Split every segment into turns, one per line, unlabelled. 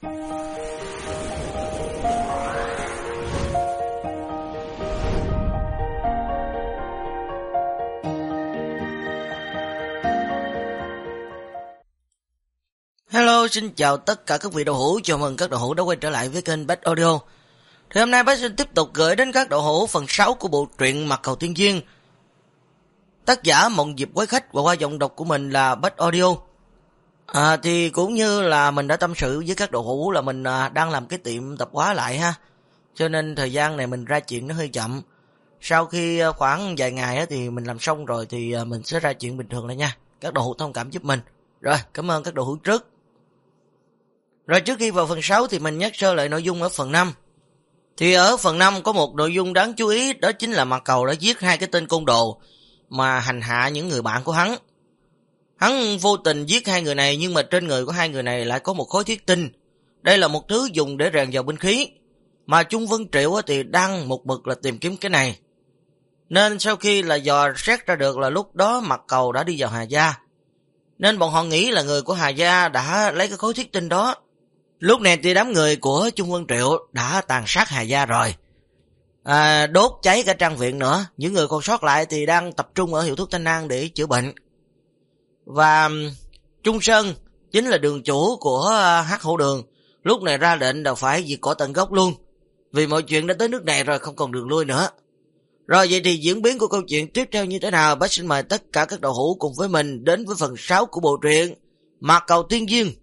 Hello, xin chào tất cả các vị đạo hữu, chào mừng các đạo hữu đã quay trở lại với kênh Bách Audio. Thì hôm nay Bách xin tiếp tục gửi đến các đạo hữu phần 6 của bộ truyện Mặt Cầu Tiên Duyên. Tác giả Mộng Diệp Quái Khách và qua giọng đọc của mình là Bách Audio. Thì cũng như là mình đã tâm sự với các đạo hữu là mình đang làm cái tiệm tạp hóa lại ha. Cho nên thời gian này mình ra chuyện nó hơi chậm. Sau khi khoảng vài ngày thì mình làm xong rồi thì mình sẽ ra chuyện bình thường lại nha. Các đạo hữu thông cảm giúp mình. Rồi, cảm ơn các đạo hữu trước. Rồi trước khi vào phần 6 thì mình nhắc sơ lại nội dung ở phần 5. Thì ở phần 5 có một nội dung đáng chú ý, đó chính là Mặt Cầu đã giết hai cái tên côn đồ mà hành hạ những người bạn của hắn. Hắn vô tình giết hai người này nhưng mà trên người của hai người này lại có một khối thiết tinh. Đây là một thứ dùng để rèn vào binh khí. Mà Trung Vân Triệu thì đang một mực là tìm kiếm cái này. Nên sau khi là dò xét ra được là lúc đó Mặt Cầu đã đi vào Hà Gia. Nên bọn họ nghĩ là người của Hà Gia đã lấy cái khối thiết tinh đó. Lúc này thì đám người của Trung Vân Triệu đã tàn sát Hà Gia rồi. Đốt cháy cả trang viện nữa. Những người còn sót lại thì đang tập trung ở hiệu thuốc Thanh An để chữa bệnh. Và Trung Sơn chính là đường chủ của Hắc Hổ Đường. Lúc này ra lệnh là phải diệt cỏ tận gốc luôn. Vì mọi chuyện đã tới nước này rồi, không còn đường lui nữa. Rồi vậy thì diễn biến của câu chuyện tiếp theo như thế nào? Bác xin mời tất cả các đạo hữu cùng với mình đến với phần 6 của bộ truyện Mặt Cầu Tiên Duyên.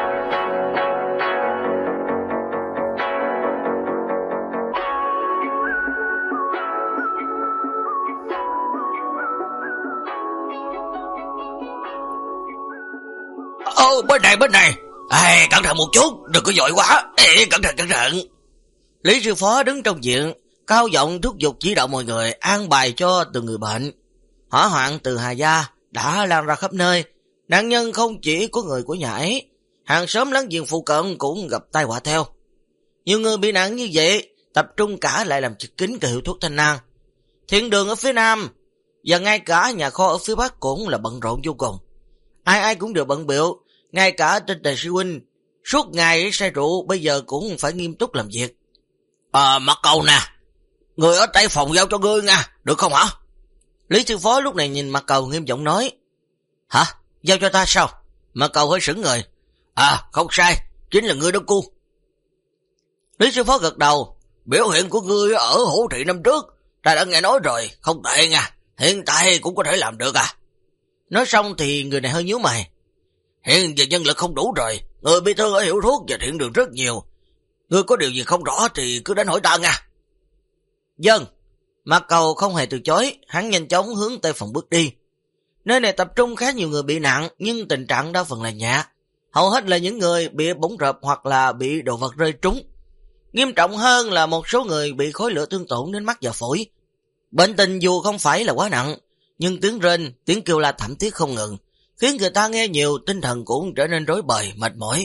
Bên này. Cẩn thận một chút, đừng có vội quá. Cẩn thận.
Lý sư phó đứng trong viện, cao giọng thúc giục chỉ đạo mọi người an bài cho từng người bệnh. Hỏa hoạn từ Hà Gia đã lan ra khắp nơi. Nạn nhân không chỉ có người của nhà ấy, hàng xóm láng giềng phụ cận cũng gặp tai họa theo. Nhiều người bị nạn như vậy tập trung cả lại làm chật kín cả hiệu thuốc Thanh An. Thiện đường ở phía nam và ngay cả nhà kho ở phía bắc cũng là bận rộn vô cùng. Ai cũng đều bận bịu. Ngay cả tên Tề Sư Huynh suốt ngày say rượu bây giờ cũng phải nghiêm túc làm việc.
Mặt Cầu nè, người ở Tây Phòng giao cho ngươi nha, được không hả?
Lý sư phó lúc này nhìn Mặt Cầu nghiêm giọng nói. Hả? Giao cho ta sao? Mặt Cầu hơi sững người.
Không sai, chính là ngươi đó cu.
Lý sư phó gật đầu.
Biểu hiện của ngươi ở Hổ Thị năm trước ta đã nghe nói rồi, không tệ nha, hiện tại cũng có thể làm được à.
Nói xong thì người này hơi nhíu mày.
Hiện giờ nhân lực không đủ rồi, người bị thương ở hiệu thuốc và thiện đường rất nhiều. Ngươi có điều gì không rõ thì cứ đến hỏi ta nha.
Dân. Mặt Cầu không hề từ chối, hắn nhanh chóng hướng Tây Phòng bước đi. Nơi này tập trung khá nhiều người bị nạn, nhưng tình trạng đa phần là nhẹ. Hầu hết là những người bị bỏng rợp hoặc là bị đồ vật rơi trúng. Nghiêm trọng hơn là một số người bị khối lửa thương tổn đến mắt và phổi. Bệnh tình dù không phải là quá nặng, nhưng tiếng rên, tiếng kêu la thảm thiết không ngừng, khiến người ta nghe nhiều, tinh thần cũng trở nên rối bời, mệt mỏi.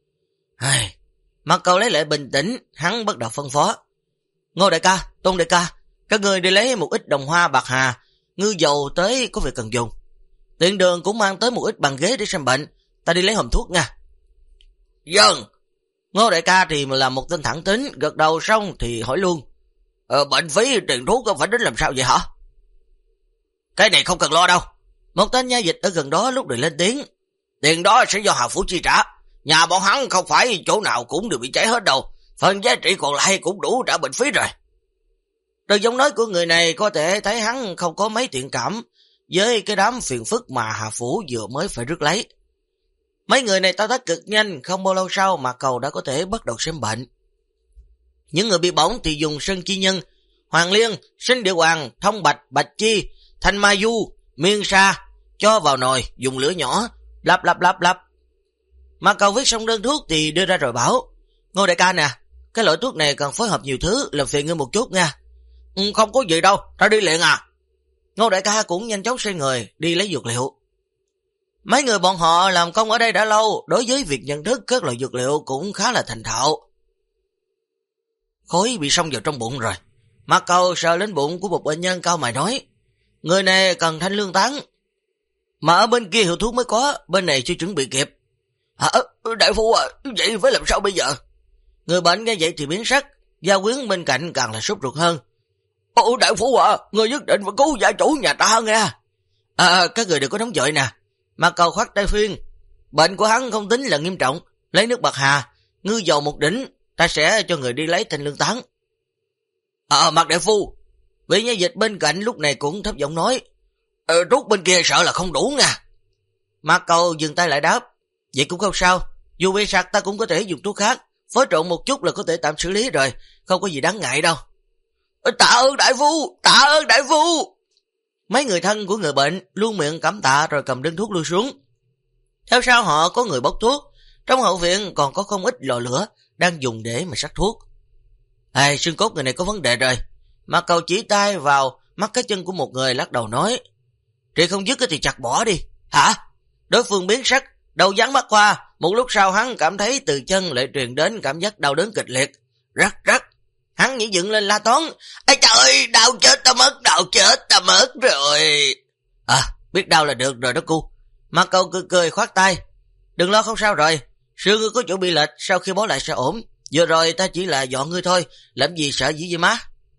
Mặt Cầu lấy lại bình tĩnh, hắn bắt đầu phân phó. Ngô đại ca, Tôn đại ca, các người đi lấy một ít đồng hoa bạc hà, ngư dầu tới có việc cần dùng. Tiện đường cũng mang tới một ít bàn ghế để xem bệnh, ta đi lấy hòm thuốc nha.
Dân.
Ngô đại ca thì là một tên thẳng tính, gật đầu xong thì hỏi luôn.
Bệnh phí tiền thuốc có phải đến làm sao vậy hả?
Cái này không cần lo đâu. Một tên nha dịch ở gần đó lúc này lên tiếng.
Tiền đó sẽ do Hà Phủ chi trả. Nhà bọn hắn không phải chỗ nào cũng đều bị cháy hết đâu. Phần giá trị còn lại cũng đủ trả bệnh phí rồi.
Từ giọng nói của người này có thể thấy hắn không có mấy thiện cảm với cái đám phiền phức mà Hà Phủ vừa mới phải rước lấy. Mấy người này tao tác cực nhanh, không bao lâu sau Mặt Cầu đã có thể bắt đầu xem bệnh. Những người bị bỏng thì dùng Sơn Chi Nhân, Hoàng Liên, Sinh Địa Hoàng, Thông Bạch, Bạch Chi, Thanh Ma Du, Miên Sa, cho vào nồi, dùng lửa nhỏ, lắp. Mặt Cầu viết xong đơn thuốc thì đưa ra rồi bảo. Ngô đại ca nè, cái loại thuốc này cần phối hợp nhiều thứ, làm phiền ngươi một chút nha.
Không có gì đâu, ta đi liền à.
Ngô đại ca cũng nhanh chóng xoay người, đi lấy dược liệu. Mấy người bọn họ làm công ở đây đã lâu, đối với việc nhận thức các loại dược liệu cũng khá là thành thạo. Khối bị xông vào trong bụng rồi. Mặt Cầu sờ lên bụng của một bệnh nhân cao mày nói. Người này cần thanh lương tán. Mà ở bên kia hiệu thuốc mới có, bên này chưa chuẩn bị kịp.
Hả? Đại phu à, vậy phải làm sao bây giờ?
Người bệnh nghe vậy thì biến sắc, Gia Quyến bên cạnh càng là sốt ruột hơn.
Đại phu à, người nhất định phải cứu gia chủ nhà ta nghe.
Các người đừng có nóng vội nè. Mạc Cầu khoát tay khuyên, bệnh của hắn không tính là nghiêm trọng, lấy nước bạc hà, ngư dầu một đỉnh, ta sẽ cho người đi lấy thanh lương tán.
Mạc đại phu.
Vị nha dịch bên cạnh lúc này cũng thấp giọng nói,
thuốc bên kia sợ là không đủ nha.
Mạc Cầu dừng tay lại đáp, vậy cũng không sao, dù bị sặc ta cũng có thể dùng thuốc khác, phối trộn một chút là có thể tạm xử lý rồi, không có gì đáng ngại đâu.
Tạ ơn đại phu, tạ ơn đại phu.
Mấy người thân của người bệnh luôn miệng cảm tạ rồi cầm đơn thuốc lui xuống. Theo sau họ có người bốc thuốc, trong hậu viện còn có không ít lò lửa đang dùng để mà sắc thuốc. Xương cốt người này có vấn đề rồi. Mạc Cầu chỉ tay vào mắt cái chân của một người lắc đầu nói, trị không dứt thì chặt bỏ đi.
Hả?
Đối phương biến sắc, đầu dán mắt qua, một lúc sau hắn cảm thấy từ chân lại truyền đến cảm giác đau đớn kịch liệt.
Rắc rắc.
Hắn nhảy dựng lên la toán,
ây trời ơi, đau chết ta mất rồi.
Biết đau là được rồi đó cu. Mạc Cầu cười khoát tay, đừng lo không sao rồi, xương ngươi có chỗ bị lệch, sau khi bó lại sẽ ổn. Vừa rồi ta chỉ là dọn ngươi thôi, làm gì sợ gì vậy má.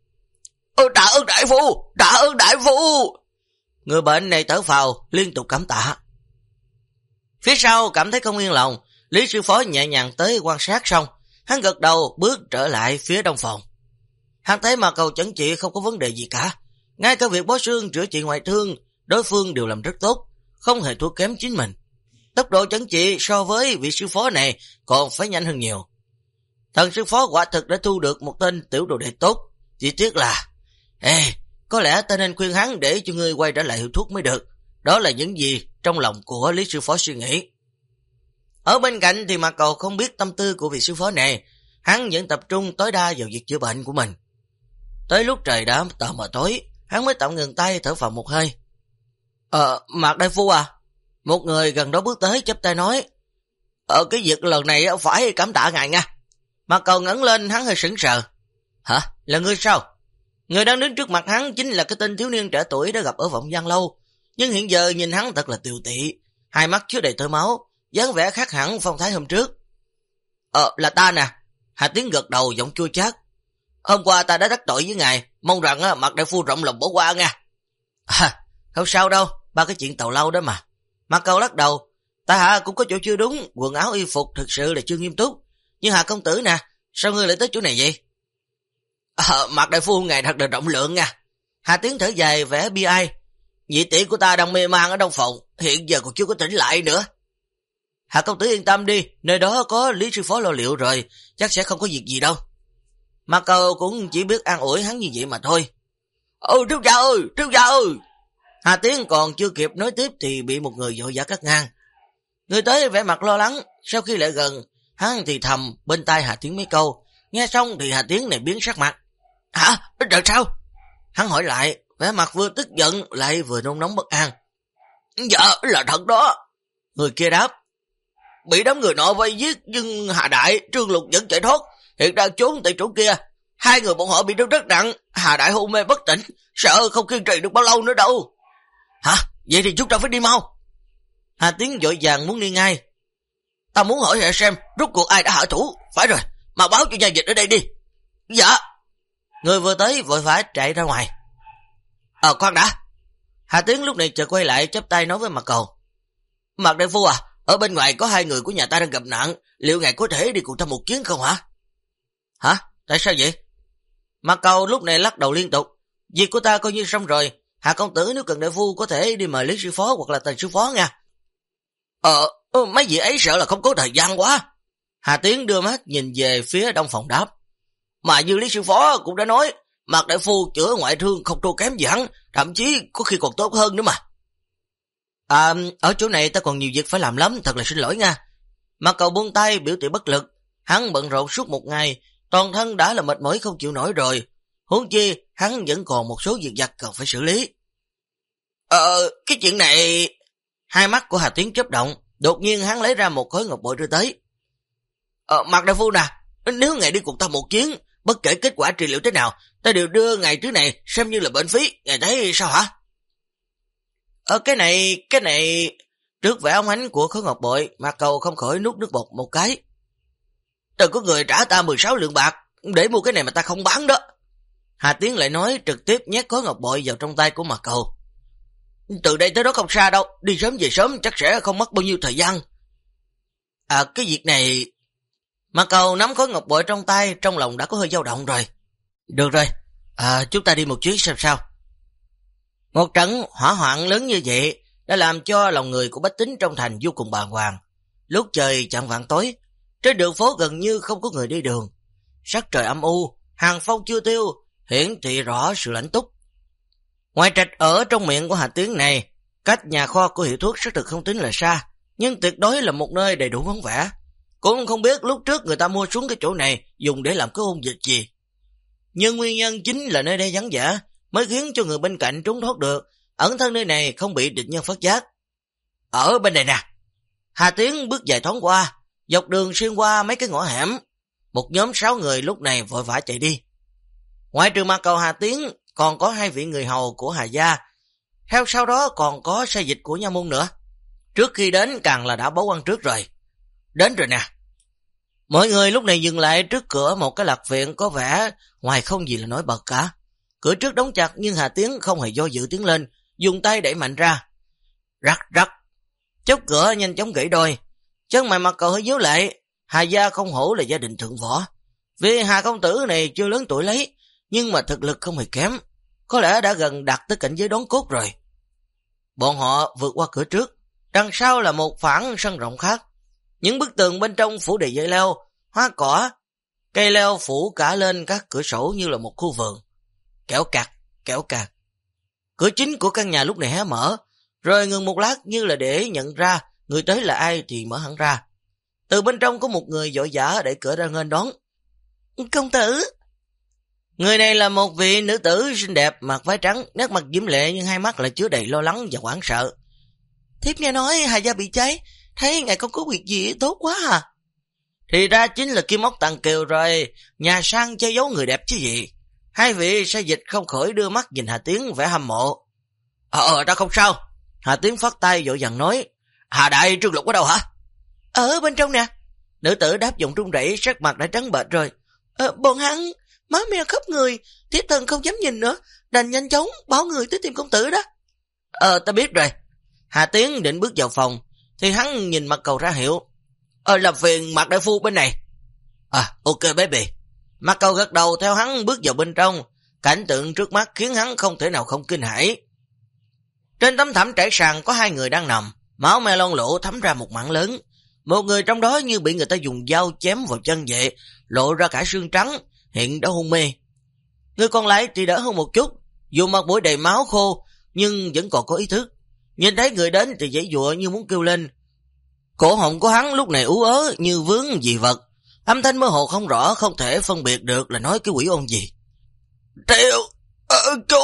Tạ ơn đại phu.
Người bệnh này thở phào liên tục cảm tạ. Phía sau cảm thấy không yên lòng, Lý sư phó nhẹ nhàng tới quan sát xong, hắn gật đầu bước trở lại phía đông phòng. Hắn thấy Mạc Cầu chẩn trị không có vấn đề gì cả, ngay cả việc bó xương chữa trị ngoại thương đối phương đều làm rất tốt, không hề thua kém chính mình. Tốc độ chẩn trị so với vị sư phó này còn phải nhanh hơn nhiều. Thần sư phó quả thực đã thu được một tên tiểu đồ đệ tốt, chỉ tiếc là có lẽ ta nên khuyên hắn để cho ngươi quay trở lại hiệu thuốc mới được. Đó là những gì trong lòng của Lý sư phó suy nghĩ. Ở bên cạnh thì Mạc Cầu không biết tâm tư của vị sư phó này, hắn vẫn tập trung tối đa vào việc chữa bệnh của mình. Tới lúc trời đã tờ mờ tối, hắn mới tạm ngừng tay thở phào một hơi. Mạc đại phu à? Một người gần đó bước tới chắp tay nói,
cái việc lần này phải cảm tạ ngài nha.
Mạc Cầu ngẩng lên, hắn hơi sững sờ. Hả? Là ngươi sao? Người đang đứng trước mặt hắn chính là cái tên thiếu niên trẻ tuổi đã gặp ở Vọng Giang Lâu, nhưng hiện giờ nhìn hắn thật là tiều tị, hai mắt chứa đầy tơ máu, dáng vẻ khác hẳn phong thái hôm trước.
Là ta nè.
Hà Tiến gật đầu giọng chua chát.
Hôm qua ta đã đắc tội với ngài, mong rằng Mạc đại phu rộng lòng bỏ qua nha.
Không sao đâu, ba cái chuyện tào lâu đó mà. Mạc Cầu lắc đầu, ta cũng có chỗ chưa đúng, quần áo y phục thực sự là chưa nghiêm túc. Nhưng Hà công tử nè, sao ngươi lại tới chỗ này vậy?
Mạc đại phu ngài thật là rộng lượng nha.
Hà Tiến thở dài vẻ bi ai.
Vị tỷ của ta đang mê man ở trong phòng, hiện giờ còn chưa có tỉnh lại nữa.
Hà công tử yên tâm đi, nơi đó có Lý sư phó lo liệu rồi, chắc sẽ không có việc gì đâu. Mạc Cầu cũng chỉ biết an ủi hắn như vậy mà thôi.
Thiếu gia ơi.
Hà Tiến còn chưa kịp nói tiếp thì bị một người vội vã cắt ngang. Người tới vẻ mặt lo lắng, sau khi lại gần, hắn thì thầm bên tai Hà Tiến mấy câu, nghe xong thì Hà Tiến này biến sắc mặt.
Hả? Trời sao?
Hắn hỏi lại, vẻ mặt vừa tức giận lại vừa nôn nóng bất an.
Dạ là thật đó.
Người kia đáp,
bị đám người nọ vây giết nhưng Hà Đại, Trương Lục vẫn chạy thoát, hiện đang trốn tại chỗ kia. Hai người bọn họ bị thương rất nặng, Hà Đại hôn mê bất tỉnh, sợ không kiên trì được bao lâu nữa đâu.
Hả? Vậy thì chúng ta phải đi mau. Hà Tiến vội vàng muốn đi ngay.
Ta muốn hỏi xem rốt cuộc ai đã hạ thủ. Phải rồi, mà báo cho nhà dịch ở đây đi. Dạ.
Người vừa tới vội vã chạy ra ngoài.
Khoan đã.
Hà Tiến lúc này chợt quay lại chắp tay nói với Mạc Cầu.
Mạc đại phu à, ở bên ngoài có hai người của nhà ta đang gặp nạn, liệu ngài có thể đi cùng ta một chuyến không hả?
Hả? Tại sao vậy? Mạc Cầu lúc này lắc đầu liên tục. Việc của ta coi như xong rồi, Hà công tử nếu cần đại phu có thể đi mời Lý sư phó hoặc là Tần sư phó nha.
Mấy vị ấy sợ là không có thời gian quá.
Hà Tiến đưa mắt nhìn về phía đông phòng đáp.
Mà như Lý sư phó cũng đã nói, Mạc đại phu chữa ngoại thương không thua kém gì hắn, thậm chí có khi còn tốt hơn nữa mà.
Ở chỗ này ta còn nhiều việc phải làm lắm, thật là xin lỗi nha. Mạc Cầu buông tay biểu thị bất lực, hắn bận rộn suốt một ngày, toàn thân đã là mệt mỏi không chịu nổi rồi, huống chi hắn vẫn còn một số việc vặt cần phải xử lý.
Cái chuyện này...
Hai mắt của Hà Tiến chớp động, đột nhiên hắn lấy ra một khối ngọc bội đưa tới.
Mạc đại phu nè, nếu ngài đi cùng ta một chuyến, bất kể kết quả trị liệu thế nào, ta đều đưa ngài thứ này xem như là bệnh phí, ngài thấy sao hả?
Cái này... Trước vẻ óng ánh của khối ngọc bội, Mạc Cầu không khỏi nuốt nước bọt một cái. Đừng có người trả ta 16 lượng bạc, để mua cái này mà ta không bán đó. Hà Tiến lại nói, trực tiếp nhét khối ngọc bội vào trong tay của Mạc Cầu. Từ đây tới đó không xa đâu, đi sớm về sớm chắc sẽ không mất bao nhiêu thời gian. Cái việc này... Mạc Cầu nắm khối ngọc bội trong tay, trong lòng đã có hơi dao động rồi. Được rồi, chúng ta đi một chuyến xem sao. Một trận hỏa hoạn lớn như vậy đã làm cho lòng người của bách tính trong thành vô cùng bàng hoàng. Lúc trời chạng vạng tối, trên đường phố gần như không có người đi đường. Sắc trời âm u, hàng phong chưa tiêu, hiển thị rõ sự lạnh túc. Ngoài trạch ở trong miệng của Hà Tiến này, cách nhà kho của hiệu thuốc xác thực không tính là xa, nhưng tuyệt đối là một nơi đầy đủ vắng vẻ. Cũng không biết lúc trước người ta mua xuống cái chỗ này dùng để làm cái ôn dịch gì. Nhưng nguyên nhân chính là nơi đây vắng vẻ mới khiến cho người bên cạnh trốn thoát được, ẩn thân nơi này không bị địch nhân phát giác. Ở bên này nè. Hà Tiến bước vài thoáng qua, dọc đường xuyên qua mấy cái ngõ hẻm. Một nhóm 6 người lúc này vội vã chạy đi. Ngoài trừ Mạc Cầu Hà Tiến, còn có 2 vị người hầu của Hà gia. Theo sau đó còn có sai dịch của nha môn nữa. Trước khi đến càng là đã báo quan trước rồi. Đến rồi nè. Mọi người lúc này dừng lại trước cửa một cái lạc viện có vẻ ngoài không gì là nổi bật cả. Cửa trước đóng chặt nhưng Hà Tiến không hề do dự tiến lên, dùng tay đẩy mạnh ra. Rắc rắc. Chốt cửa nhanh chóng gãy đôi. Chân mày Mạc Cầu hơi nhíu lại. Hà gia không hổ là gia đình thượng võ. Vì Hà công tử này chưa lớn tuổi lấy, nhưng mà thực lực không hề kém. Có lẽ đã gần đạt tới cảnh giới đón cốt rồi. Bọn họ vượt qua cửa trước. Đằng sau là một phản sân rộng khác. Những bức tường bên trong phủ đầy dây leo, hoa cỏ, cây leo phủ cả lên các cửa sổ như là một khu vườn. Kéo cạc. Cửa chính của căn nhà lúc này hé mở, rồi ngừng một lát như là để nhận ra người tới là ai thì mở hẳn ra. Từ bên trong có một người vội vã đẩy cửa ra nghênh đón. Công tử! Người này là một vị nữ tử xinh đẹp, mặc váy trắng, nét mặt diễm lệ nhưng hai mắt lại chứa đầy lo lắng và hoảng sợ. Thiếp nghe nói Hà gia bị cháy, thấy ngài không có việc gì tốt quá à? Thì ra chính là Kim Ốc Tàng Kiều rồi, nhà sang che giấu người đẹp chứ gì. Hai vị sai dịch không khỏi đưa mắt nhìn Hà Tiến vẻ hâm mộ. Ta không sao. Hà Tiến phát tay vội vàng nói. Hà đại Trương Lục ở đâu hả? Ở bên trong nè. Nữ tử đáp giọng run rẩy, sắc mặt đã trắng bệch rồi. Bọn hắn máu me khắp người, thiếp thần không dám nhìn nữa, đành nhanh chóng báo người tới tìm công tử đó. Ta biết rồi. Hà Tiến định bước vào phòng thì hắn nhìn Mạc Cầu ra hiệu. Làm phiền Mạc đại phu bên này. Ok baby. Mạc Cầu gật đầu theo hắn bước vào bên trong. Cảnh tượng trước mắt khiến hắn không thể nào không kinh hãi. Trên tấm thảm trải sàn có 2 người đang nằm, máu me loang lổ thấm ra một mảng lớn. Một người trong đó như bị người ta dùng dao chém vào chân vậy, lộ ra cả xương trắng, hiện đã hôn mê. Người còn lại thì đỡ hơn một chút, dù mặt mũi đầy máu khô nhưng vẫn còn có ý thức. Nhìn thấy người đến thì giãy giụa như muốn kêu lên. Cổ họng của hắn lúc này ú ớ như vướng dị vật, âm thanh mơ hồ không rõ, không thể phân biệt được là nói cái quỷ ôn gì. Triệu, chú.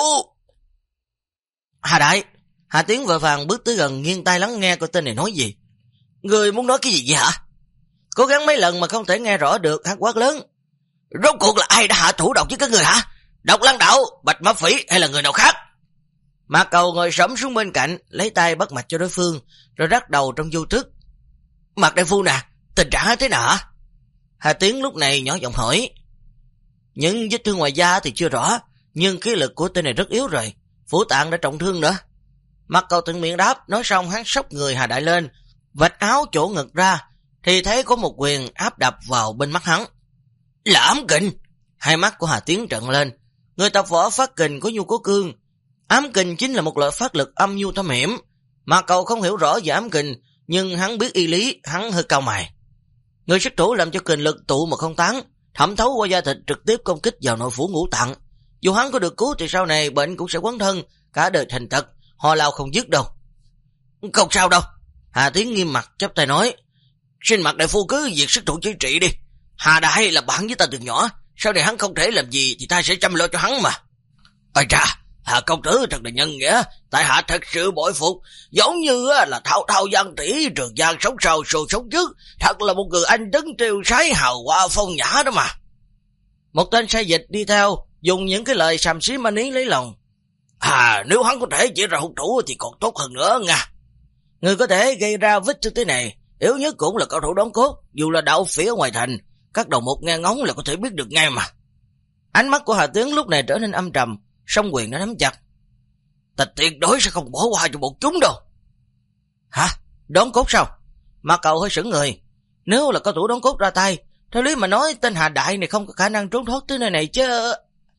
Hà đại. Hà Tiến vội vàng bước tới gần, nghiêng tai lắng nghe coi tên này nói gì. Người muốn nói cái gì vậy hả? Cố gắng mấy lần mà không thể nghe rõ được, hắn quát lớn. Rốt cuộc là ai đã hạ thủ độc với các người hả? Độc Lăng Đạo, Bạch Mã Phỉ hay là người nào khác? Mạc Cầu ngồi xổm xuống bên cạnh, lấy tay bắt mạch cho đối phương, rồi rắc đầu trong vô thức. Mạc đại phu nè, tình trạng thế nào hả? Hà Tiến lúc này nhỏ giọng hỏi. Những vết thương ngoài da thì chưa rõ, nhưng khí lực của tên này rất yếu rồi, phủ tạng đã trọng thương nữa. Mạc Cầu thuận miệng đáp, nói xong hắn xốc người Hà Đại lên, vạch áo chỗ ngực ra, thì thấy có một quyền áp đập vào bên mắt hắn. Là ám kình! Hai mắt của Hà Tiến trợn lên. Người tập võ phát kình có nhu có cương. Ám kình chính là một loại phát lực âm nhu thâm hiểm. Mạc Cầu không hiểu rõ về ám kình, nhưng hắn biết y lý, hắn hơi cao mày. Người sát thủ làm cho kình lực tụ mà không tán, thẩm thấu qua da thịt trực tiếp công kích vào nội phủ ngũ tạng. Dù hắn có được cứu thì sau này bệnh cũng sẽ quấn thân, cả đời thành tật, ho lao không dứt đâu. Không sao đâu. Hà Tiến nghiêm mặt chắp tay nói. Xin Mạc đại phu cứ việc sát thủ chữa trị đi. Hà đại là bạn với ta từ nhỏ, sau này hắn không thể làm gì thì ta sẽ chăm lo cho hắn mà. Ôi cha, Hà công tử thật là nhân nghĩa, tại hạ thật sự bội phục, giống như là thao thao giang tỷ, Trường Giang sống sau sồ sống trước, thật là một người anh tấn tiêu sái hào hoa phong nhã đó mà. Một tên sai dịch đi theo, dùng những cái lời xàm xí ma ní lấy lòng. Nếu hắn có thể chỉ ra hung thủ thì còn tốt hơn nữa nha.
Người có thể gây ra vết thương thế này, yếu nhất cũng là cao thủ đóng cốt, dù là đạo phỉ ở ngoài thành, các đầu một nghe ngóng là có thể biết được ngay mà. Ánh mắt của Hà Tiến lúc này trở nên âm trầm, song quyền đã nắm chặt. Ta tuyệt đối sẽ không bỏ qua cho bọn chúng đâu. Hả? Đóng cốt sao? Mà cậu hơi sững người. Nếu là cao thủ đóng cốt ra tay, theo lý mà nói tên Hà Đại này không có khả năng trốn thoát tới nơi này chứ.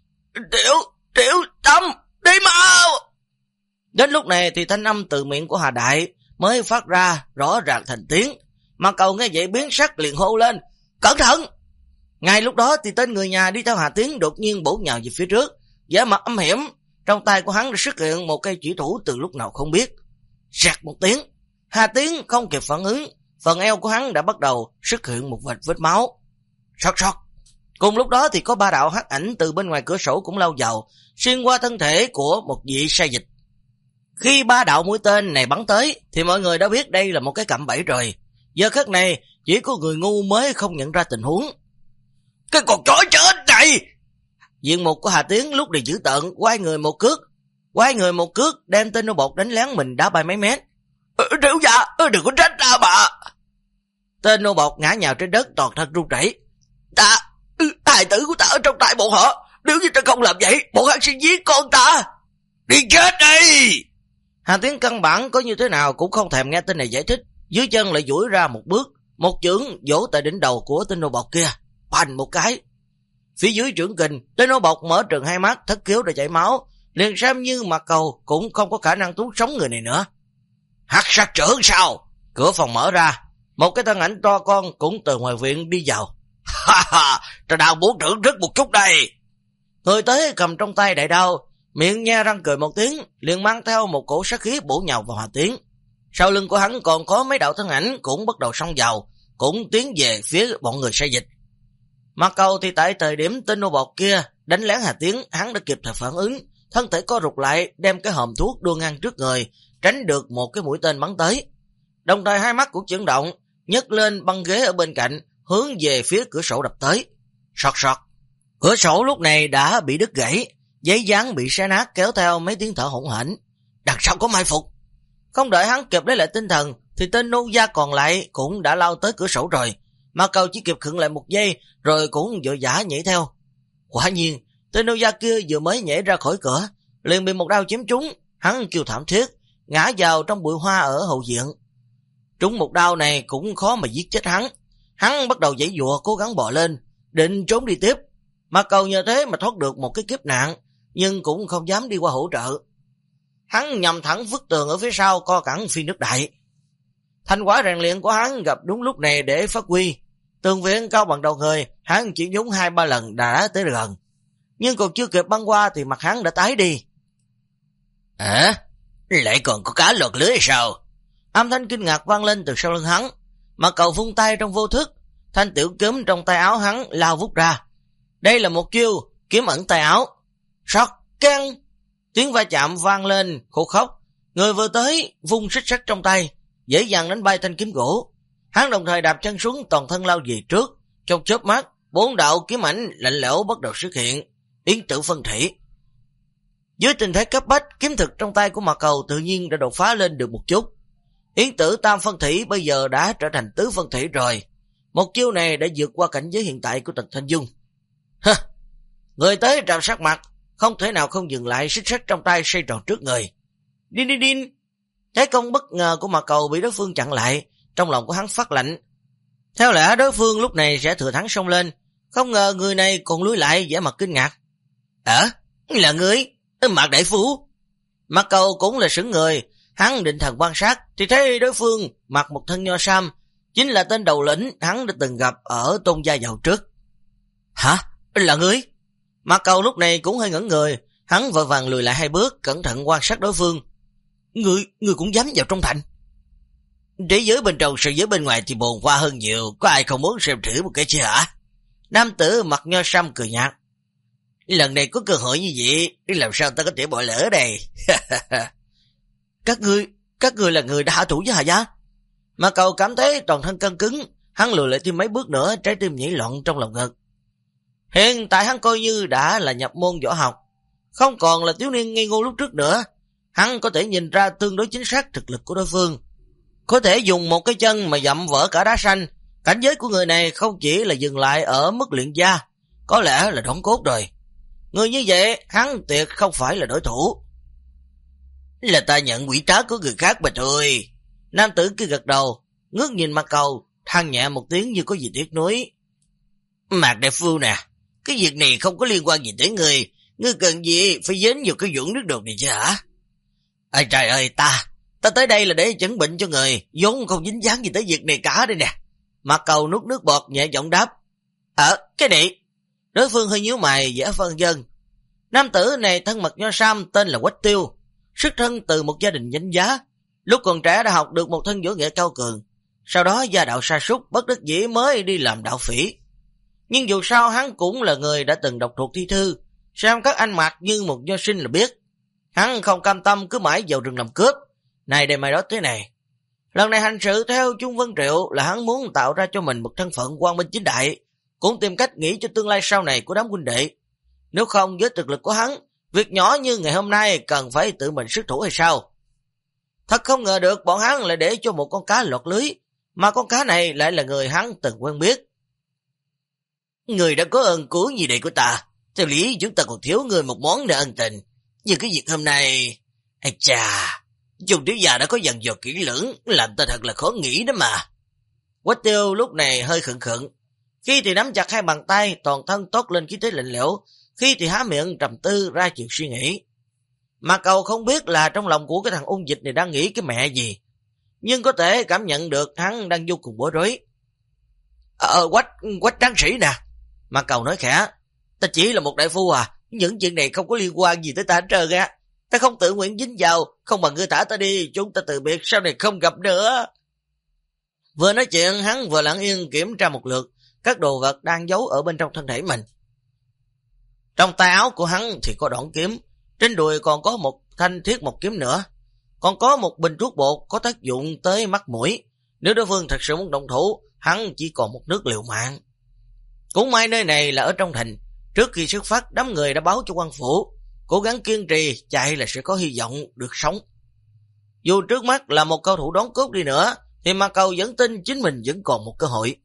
Tiểu Tâm, đi mau! Đến lúc này thì thanh âm từ miệng của Hà Đại mới phát ra rõ ràng thành tiếng. Mà cậu nghe vậy biến sắc liền hô lên, cẩn thận! Ngay lúc đó thì tên người nhà đi theo Hà Tiến đột nhiên bổ nhào về phía trước, vẻ mặt âm hiểm. Trong tay của hắn đã xuất hiện một cây chủy thủ từ lúc nào không biết. Rạc một tiếng, Hà Tiến không kịp phản ứng, phần eo của hắn đã bắt đầu xuất hiện một vệt vết máu. Sọt. Cùng lúc đó thì có 3 đạo hắc ảnh từ bên ngoài cửa sổ cũng lao vào, xuyên qua thân thể của một vị sai dịch. Khi 3 đạo mũi tên này bắn tới thì mọi người đã biết đây là một cái cạm bẫy rồi. Giờ khắc này chỉ có người ngu mới không nhận ra tình huống. Cái con chó chết này! Diện mục của Hà Tiến lúc này dữ tợn, quay người một cước đem tên nô bột đánh lén mình đá bay mấy mét. Tiểu gia, đừng có trách ta mà! Tên nô bột ngã nhào trên đất toàn thân run rẩy. Hài tử của ta ở trong tay bọn họ, nếu như ta không làm vậy, bọn hắn sẽ giết con ta. Đi chết đi! Hà Tiến căn bản có như thế nào cũng không thèm nghe tên này giải thích, dưới chân lại duỗi ra một bước, một chưởng vỗ tại đỉnh đầu của tên nô bột kia, bành một cái. Phía dưới chưởng kình, tên nô bột mở trừng hai mắt, thất khiếu đã chảy máu, liền xem như mặt cầu cũng không có khả năng cứu sống người này nữa. Hắc sát trưởng sao? Cửa phòng mở ra, một cái thân ảnh to con cũng từ ngoài viện đi vào. Ta đang muốn thưởng thức một chút đây. Người tới cầm trong tay đại đao, miệng nhe răng cười một tiếng, liền mang theo một cổ sát khí bổ nhào vào Hà Tiến. Sau lưng của hắn còn có mấy đạo thân ảnh cũng bắt đầu xông vào, cũng tiến về phía bọn người sai dịch. Mặc cầu thì tại thời điểm tên nô bột kia đánh lén Hà Tiến, hắn đã kịp thời phản ứng, thân thể co rụt lại, đem cái hòm thuốc đua ngang trước người, tránh được một cái mũi tên bắn tới. Đồng thời hai mắt cũng chuyển động, nhấc lên băng ghế ở bên cạnh, hướng về phía cửa sổ đập tới. Sọt. Cửa sổ lúc này đã bị đứt gãy, giấy dán bị xé nát kéo theo mấy tiếng thở hổn hển. Đằng sau có mai phục. Không đợi hắn kịp lấy lại tinh thần thì tên nô gia còn lại cũng đã lao tới cửa sổ rồi. Mà cầu chỉ kịp khựng lại một giây rồi cũng vội vã nhảy theo. Quả nhiên tên nô gia kia vừa mới nhảy ra khỏi cửa liền bị một đao chém trúng, hắn kêu thảm thiết, ngã vào trong bụi hoa ở hậu viện. Trúng một đao này cũng khó mà giết chết hắn. Hắn bắt đầu giãy giụa cố gắng bò lên, định trốn đi tiếp. Mà cầu nhờ thế mà thoát được một cái kiếp nạn, nhưng cũng không dám đi qua hỗ trợ. Hắn nhằm thẳng vứt tường ở phía sau co cẳng phi nước đại. Thành quả rèn luyện của hắn gặp đúng lúc này để phát huy. Tường viện cao bằng đầu người, hắn chỉ nhúng 2-3 lần đã tới gần. Nhưng còn chưa kịp băng qua thì mặt hắn đã tái đi. Lại còn có cá lọt lưới sao? Âm thanh kinh ngạc vang lên từ sau lưng hắn. Mà cầu vung tay trong vô thức, thanh tiểu kiếm trong tay áo hắn lao vút ra. Đây là một chiêu kiếm ẩn tay áo. Sọt căng, tiếng va chạm vang lên khô khốc. Người vừa tới vung xích sắt trong tay, dễ dàng đánh bay thanh kiếm gỗ. Hắn đồng thời đạp chân xuống, toàn thân lao về trước. Trong chớp mắt, 4 đạo kiếm ảnh lạnh lẽo bắt đầu xuất hiện. Yến tử phân thủy. Dưới tình thế cấp bách, kiếm thực trong tay của Mạc Cầu tự nhiên đã đột phá lên được một chút. Yến tử tam phân thủy bây giờ đã trở thành tứ phân thủy rồi. Một chiêu này đã vượt qua cảnh giới hiện tại của Tần Thanh Dung. Người tới trào sát mặt, không thể nào không dừng lại, xích sắt trong tay xoay tròn trước người. Đinh. Thế công bất ngờ của Mạc Cầu bị đối phương chặn lại, trong lòng của hắn phát lạnh. Theo lẽ đối phương lúc này sẽ thừa thắng xông lên, không ngờ người này còn lùi lại vẻ mặt kinh ngạc. Là người, Mạc đại phu. Mạc Cầu cũng là sững người, hắn định thần quan sát thì thấy đối phương mặc một thân nho sam, chính là tên đầu lĩnh hắn đã từng gặp ở Tôn gia dạo trước. Hả? Là ngươi? Mạc Cầu lúc này cũng hơi ngẩn người, hắn vội vàng lùi lại 2 bước, cẩn thận quan sát đối phương. Ngươi cũng dám vào trong thành? Thế giới bên trong so với bên ngoài thì buồn qua hơn nhiều, có ai không muốn xem thử một cái chứ hả? Nam tử mặc nho sam cười nhạt. Lần này có cơ hội như vậy, làm sao ta có thể bỏ lỡ đây? Các ngươi là người đã hạ thủ với Hà gia? Mạc Cầu cảm thấy toàn thân căng cứng, hắn lùi lại thêm mấy bước nữa, trái tim nhảy loạn trong lòng ngực. Hiện tại hắn coi như đã là nhập môn võ học, không còn là thiếu niên ngây ngô lúc trước nữa. Hắn có thể nhìn ra tương đối chính xác thực lực của đối phương.
Có thể dùng một cái chân mà dậm vỡ cả đá xanh. Cảnh giới của người này không chỉ là dừng lại ở mức luyện gia, có lẽ là đóng cốt rồi. Người như vậy, hắn tuyệt không phải là đối thủ. Là ta nhận quỷ trá của người khác mà thôi. Nam tử kia gật đầu, ngước nhìn Mạc Cầu, than nhẹ một tiếng như có gì tiếc nuối. Mạc đại phu nè, cái việc này không có liên quan gì tới ngươi. Ngươi cần gì phải dính vào cái vũng nước đột này chứ hả? Ê trời ơi, ta tới đây là để chẩn bệnh cho người, vốn không dính dáng gì tới việc này cả đây nè. Mạc Cầu nuốt nước bọt nhẹ giọng đáp. Cái này. Đối phương hơi nhíu mày vẻ phân dân. Nam tử này thân mặc nho sam tên là Quách Tiêu, xuất thân từ một gia đình danh giá. Lúc còn trẻ đã học được một thân võ nghệ cao cường, sau đó gia đạo sa sút, bất đắc dĩ mới đi làm đạo phỉ. Nhưng dù sao hắn cũng là người đã từng đọc thuộc thi thư, xem các anh mặc như một nho sinh là biết. Hắn không cam tâm cứ mãi vào rừng làm cướp, này đây mai đó thế này. Lần này hành sự theo Trung Vân Triệu là hắn muốn tạo ra cho mình một thân phận quang minh chính đại, cũng tìm cách nghĩ cho tương lai sau này của đám huynh đệ. Nếu không với thực lực của hắn, việc nhỏ như ngày hôm nay cần phải tự mình xuất thủ hay sao? Thật không ngờ được bọn hắn lại để cho một con cá lọt lưới, mà con cá này lại là người hắn từng quen biết. Người đã có ơn cứu gì đây của ta, theo lý chúng ta còn thiếu người một món để ân tình. Nhưng cái việc hôm nay, ai chà, Trung tiểu già đã có dặn dò kỹ lưỡng, làm ta thật là khó nghĩ đó mà. Quách Tiêu lúc này hơi khựng khựng, khi thì nắm chặt hai bàn tay, toàn thân tốt lên khí thế lạnh lẽo, khi thì há miệng trầm tư ra chuyện suy nghĩ. Mà Cầu không biết là trong lòng của cái thằng ung dịch này đang nghĩ cái mẹ gì, nhưng có thể cảm nhận được hắn đang vô cùng bối rối. Quách tráng sĩ nè. Mà Cầu nói khẽ, ta chỉ là một đại phu à, những chuyện này không có liên quan gì tới ta hết trơn á. Ta không tự nguyện dính vào, không bằng ngươi thả ta đi, chúng ta từ biệt sau này không gặp nữa. Vừa nói chuyện hắn vừa lặng yên kiểm tra một lượt các đồ vật đang giấu ở bên trong thân thể mình. Trong tay áo của hắn thì có đoạn kiếm, trên đùi còn có một thanh thiết mộc kiếm nữa, còn có một bình thuốc bột có tác dụng tới mắt mũi. Nếu đối phương thật sự muốn động thủ, hắn chỉ còn một nước liều mạng. Cũng may nơi này là ở trong thành, trước khi xuất phát đám người đã báo cho quan phủ, cố gắng kiên trì chạy là sẽ có hy vọng được sống. Dù trước mắt là một cầu thủ đón cốt đi nữa, thì Mạc Cầu vẫn tin chính mình vẫn còn một cơ hội.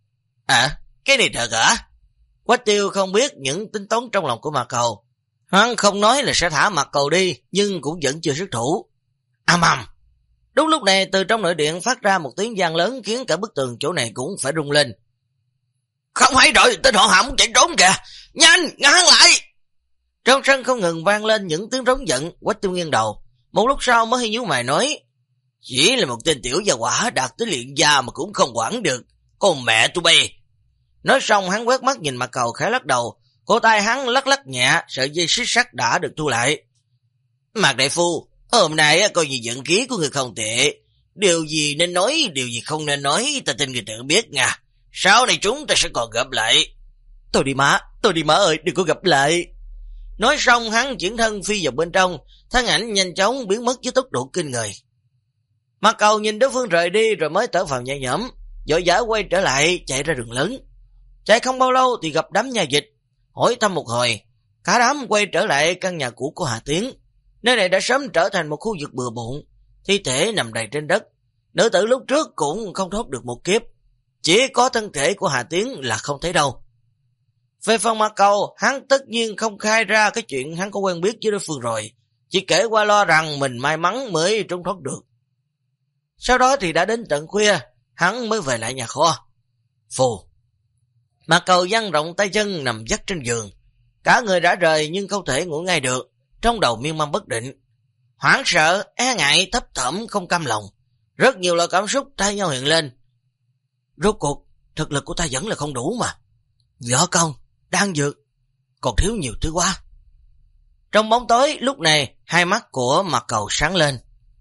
Cái này thật hả? Quách Tiêu không biết những tính toán trong lòng của Mạc Cầu. Hắn không nói là sẽ thả Mạc Cầu đi, nhưng cũng vẫn chưa xuất thủ. Ầm. Đúng lúc này từ trong nội điện phát ra một tiếng vang lớn khiến cả bức tường chỗ này cũng phải rung lên. Không hay rồi, tên họ Hạ muốn chạy trốn kìa, nhanh, ngăn lại. Trong sân không ngừng vang lên những tiếng rống giận. Quách Tiêu nghiêng đầu, một lúc sau mới nhíu mày nói, chỉ là một tên tiểu gia quả đạt tới luyện gia mà cũng không quản được, con mẹ tụi bay. Nói xong hắn quét mắt nhìn Mạc Cầu khẽ lắc đầu, cổ tay hắn lắc lắc nhẹ, sợi dây xích sắt đã được thu lại. Mạc đại phu, hôm nay coi như vận khí của người không tệ, điều gì nên nói, điều gì không nên nói, ta tin người tự biết nha. Sau này chúng ta sẽ còn gặp lại. Tôi đi má ơi, đừng có gặp lại. Nói xong hắn chuyển thân phi vào bên trong, thân ảnh nhanh chóng biến mất với tốc độ kinh người. Mạc Cầu nhìn đối phương rời đi rồi mới thở phào nhẹ nhõm, vội vã quay trở lại chạy ra đường lớn. Chạy không bao lâu thì gặp đám nhà dịch, hỏi thăm một hồi, cả đám quay trở lại căn nhà cũ của Hà Tiến. Nơi này đã sớm trở thành một khu vực bừa bộn, thi thể nằm đầy trên đất. Nữ tử lúc trước cũng không thoát được một kiếp, chỉ có thân thể của Hà Tiến là không thấy đâu. Về phần Mạc Cầu, hắn tất nhiên không khai ra cái chuyện hắn có quen biết với đối phương rồi, chỉ kể qua lo rằng mình may mắn mới trốn thoát được. Sau đó thì đã đến tận khuya, hắn mới về lại nhà kho. Phù. Mạc Cầu dang rộng tay chân nằm vắt trên giường, cả người đã rời nhưng không thể ngủ ngay được, trong đầu miên man bất định, hoảng sợ, e ngại, thấp thỏm, không cam lòng, rất nhiều loại cảm xúc thay nhau hiện lên. Rốt cuộc thực lực của ta vẫn là không đủ mà, võ công, đan dược, còn thiếu nhiều thứ quá. Trong bóng tối lúc này, hai mắt của Mạc Cầu sáng lên.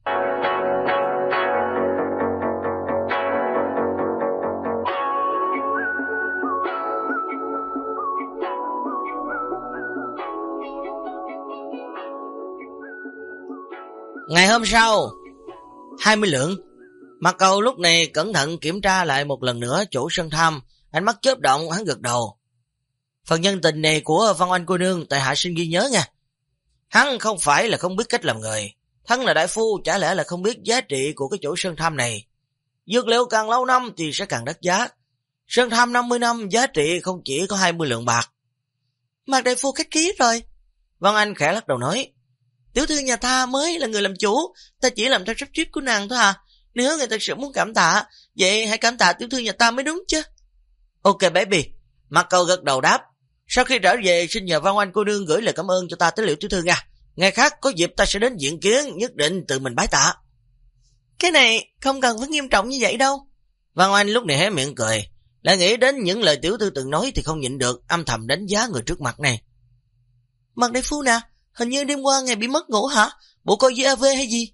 Ngày hôm sau, 20 lượng. Mạc Cầu lúc này cẩn thận kiểm tra lại một lần nữa chỗ sân tham, ánh mắt chớp động, hắn gật đầu. Phần nhân tình này của Văn Oanh cô nương tại hạ xin ghi nhớ nha. Hắn không phải là không biết cách làm người, thân là đại phu chả lẽ là không biết giá trị của cái chỗ sơn tham này.
Dược liệu càng lâu năm thì sẽ càng đắt giá. Sơn tham 50 năm giá trị không chỉ có 20 lượng bạc.
Mạc đại phu khách khí rồi.
Văn Anh khẽ lắc đầu nói.
Tiểu thư nhà ta mới là người làm chủ, ta chỉ làm theo sắp xếp của nàng thôi à. Nếu người thật sự muốn cảm tạ, vậy hãy cảm tạ tiểu thư nhà ta mới đúng chứ.
Ok baby. Mạc Cầu gật đầu đáp. Sau khi trở về xin nhờ Văn Anh cô nương gửi lời cảm ơn cho ta tới Liễu tiểu thư nha. Ngày khác có dịp ta sẽ đến diện kiến, nhất định tự mình bái tạ.
Cái này không cần phải nghiêm trọng như vậy đâu.
Văn Anh lúc này hé miệng cười, lại nghĩ đến những lời tiểu thư từng nói thì không nhịn được, âm thầm đánh giá người trước mặt này.
Mạc đại phu nè, hình như đêm qua ngày bị mất ngủ hả? Bộ coi GAV hay gì?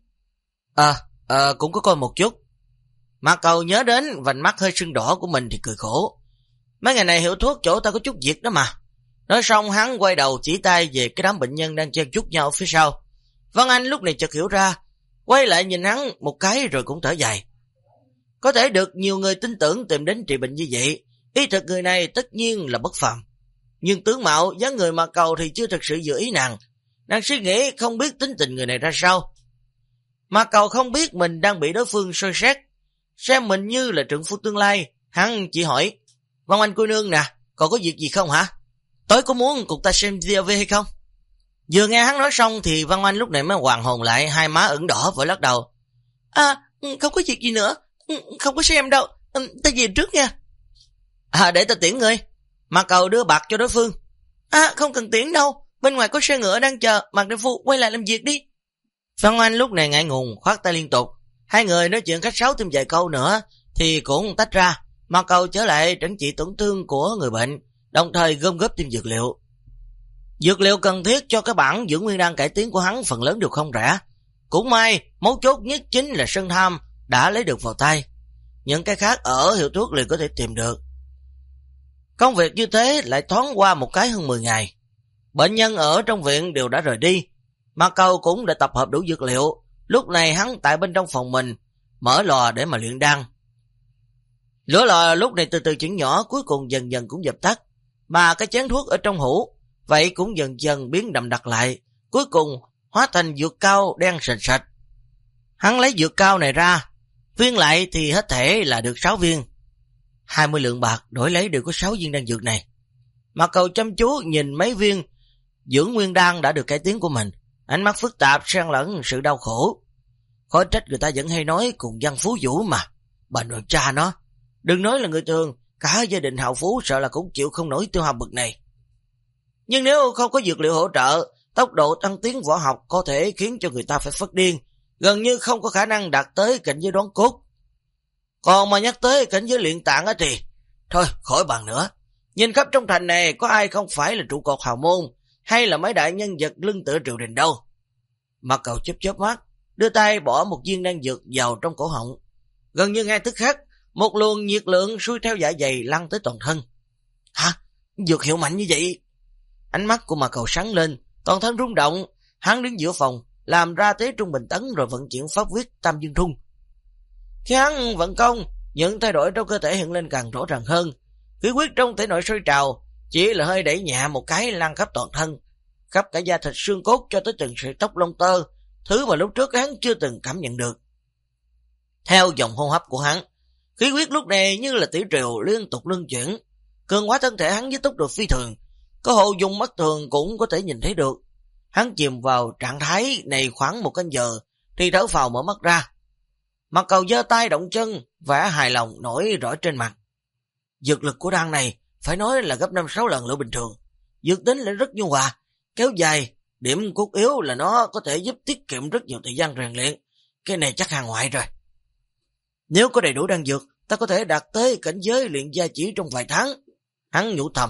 Cũng có coi một chút. Mạc Cầu nhớ đến vành mắt hơi sưng đỏ của mình thì cười khổ. Mấy ngày này hiệu thuốc chỗ ta có chút việc đó mà. Nói xong hắn quay đầu chỉ tay về cái đám bệnh nhân đang chen chúc nhau ở phía sau. Văn Anh lúc này chợt hiểu ra, quay lại nhìn hắn một cái rồi cũng thở dài. Có thể được nhiều người tin tưởng tìm đến trị bệnh như vậy, ý thực người này tất nhiên là bất phàm. Nhưng tướng mạo, dáng người Mạc Cầu thì chưa thực sự vừa ý nàng. Nàng suy nghĩ không biết tính tình người này ra sao. Mạc Cầu không biết mình đang bị đối phương soi xét, xem mình như là trượng phu tương lai. Hắn chỉ hỏi, Văn Anh cô nương nè, còn có việc gì không hả? Tối có muốn cùng ta xem GAV hay không? Vừa nghe hắn nói xong thì Văn Anh lúc này mới hoàn hồn lại, hai má ửng đỏ vội lắc đầu.
Không có việc gì nữa, không có xem đâu, ta về trước nha.
Để ta tiễn ngươi. Mạc Cầu đưa bạc cho đối phương.
Không cần tiễn đâu, bên ngoài có xe ngựa đang chờ, Mạc đại phu quay lại làm việc đi.
Văn Anh lúc này ngại ngùng khoát tay liên tục. Hai người nói chuyện khách sáo thêm vài câu nữa thì cũng tách ra. Mạc Cầu trở lại trấn trị tổn thương của người bệnh, đồng thời gom góp thêm dược liệu. Dược liệu cần thiết cho cái bản dưỡng nguyên đan cải tiến của hắn phần lớn đều không rẻ. Cũng may, mấu chốt nhất chính là Sơn Tham đã lấy được vào tay. Những cái khác ở hiệu thuốc liền có thể tìm được. Công việc như thế lại thoáng qua một cái hơn 10 ngày. Bệnh nhân ở trong viện đều đã rời đi. Mạc Cầu cũng đã tập hợp đủ dược liệu. Lúc này hắn tại bên trong phòng mình, mở lò để mà luyện đan. Lửa lò lúc này từ từ chuyển nhỏ, cuối cùng dần dần cũng dập tắt. Mà cái chén thuốc ở trong hũ, vậy cũng dần dần biến đậm đặc lại, cuối cùng hóa thành dược cao đen sền sạch. Hắn lấy dược cao này ra, viên lại thì hết thể là được 6 viên. 20 lượng bạc đổi lấy đều có 6 viên đan dược này. Mạc Cầu chăm chú nhìn mấy viên dưỡng nguyên đan đã được cải tiến của mình, ánh mắt phức tạp xen lẫn sự đau khổ. Khó trách người ta vẫn hay nói cùng văn phú vũ mà. Bà nội cha nó, đừng nói là người thường, cả gia đình hào phú sợ là cũng chịu không nổi tiêu hao bực này. Nhưng nếu không có dược liệu hỗ trợ, tốc độ tăng tiến võ học có thể khiến cho người ta phải phát điên, gần như không có khả năng đạt tới cảnh giới đoán cốt. Còn mà nhắc tới cảnh giới luyện tạng thì thôi khỏi bàn nữa. Nhìn khắp trong thành này có ai không phải là trụ cột hào môn hay là mấy đại nhân vật lưng tựa triều đình đâu. Mạc Cầu chớp mắt, đưa tay bỏ một viên đan dược vào trong cổ họng. Gần như ngay tức khắc, một luồng nhiệt lượng xuôi theo dạ dày lăn tới toàn thân. Hả? Dược hiệu mạnh như vậy? Ánh mắt của Mạc Cầu sáng lên, toàn thân rung động. Hắn đứng giữa phòng, làm ra tế trung bình tấn rồi vận chuyển pháp quyết Tam Dương Thung. Khi hắn vận công, những thay đổi trong cơ thể hiện lên càng rõ ràng hơn. Khí huyết trong thể nội sôi trào, chỉ là hơi đẩy nhẹ một cái lan khắp toàn thân, khắp cả da thịt xương cốt cho tới từng sợi tóc lông tơ, thứ mà lúc trước hắn chưa từng cảm nhận được. Theo dòng hô hấp của hắn, khí huyết lúc này như là tiểu triều liên tục luân chuyển, cường hóa thân thể hắn với tốc độ phi thường, có hộ dùng mắt thường cũng có thể nhìn thấy được. Hắn chìm vào trạng thái này khoảng 1 canh giờ thì thở phào mở mắt ra. Mạc Cầu giơ tay động chân, vẻ hài lòng nổi rõ trên mặt. Dược lực của đan này phải nói là gấp 5-6 lần lượng bình thường. Dược tính lại rất nhu hòa, kéo dài. Điểm cốt yếu là nó có thể giúp tiết kiệm rất nhiều thời gian rèn luyện. Cái này chắc hàng ngoại rồi. Nếu có đầy đủ đan dược, ta có thể đạt tới cảnh giới luyện gia chỉ trong vài tháng. Hắn nhủ thầm.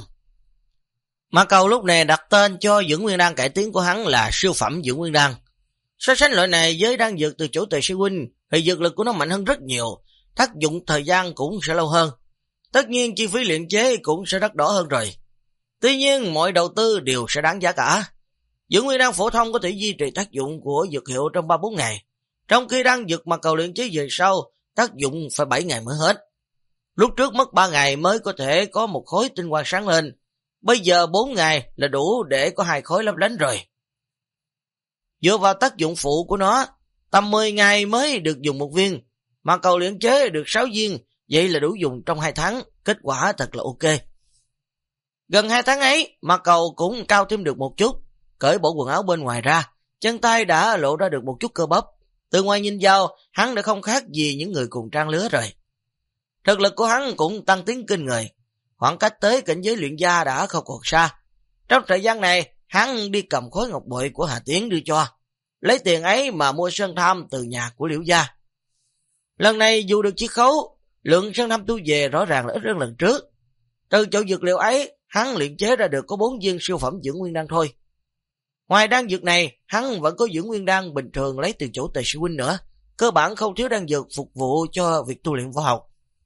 Mạc Cầu lúc này đặt tên cho dưỡng nguyên đan cải tiến của hắn là siêu phẩm dưỡng nguyên đan. So sánh loại này với đan dược từ chỗ Tề Sư huynh thì dược lực của nó mạnh hơn rất nhiều, tác dụng thời gian cũng sẽ lâu hơn. Tất nhiên chi phí luyện chế cũng sẽ đắt đỏ hơn rồi. Tuy nhiên mọi đầu tư đều sẽ đáng giá cả. Dưỡng nguyên đan phổ thông có thể duy trì tác dụng của dược hiệu trong 3-4 ngày, trong khi đan dược Mạc Cầu luyện chế về sau tác dụng phải 7 ngày mới hết. Lúc trước mất 3 ngày mới có thể có một khối tinh quang sáng lên, bây giờ 4 ngày là đủ để có 2 khối lấp lánh rồi. Dựa vào tác dụng phụ của nó, tầm 10 ngày mới được dùng một viên, Mà cầu luyện chế được 6 viên, vậy là đủ dùng trong 2 tháng, kết quả thật là ok. Gần 2 tháng ấy, mà cầu cũng cao thêm được một chút, cởi bộ quần áo bên ngoài ra, chân tay đã lộ ra được một chút cơ bắp. Từ ngoài nhìn vào, hắn đã không khác gì những người cùng trang lứa rồi. Thực lực của hắn cũng tăng tiến kinh người, khoảng cách tới cảnh giới luyện gia đã không còn xa. Trong thời gian này, hắn đi cầm khối ngọc bội của Hà Tiến đưa cho, lấy tiền ấy mà mua sơn tham từ nhà của Liễu gia. Lần này dù được chiết khấu, lượng sơn tham tu về rõ ràng là ít hơn lần trước. Từ chỗ dược liệu ấy, hắn luyện chế ra được có 4 viên siêu phẩm dưỡng nguyên đan thôi. Ngoài đan dược này, hắn vẫn có dưỡng nguyên đan bình thường lấy từ chỗ Tề sư huynh nữa, cơ bản không thiếu đan dược phục vụ cho việc tu luyện võ học.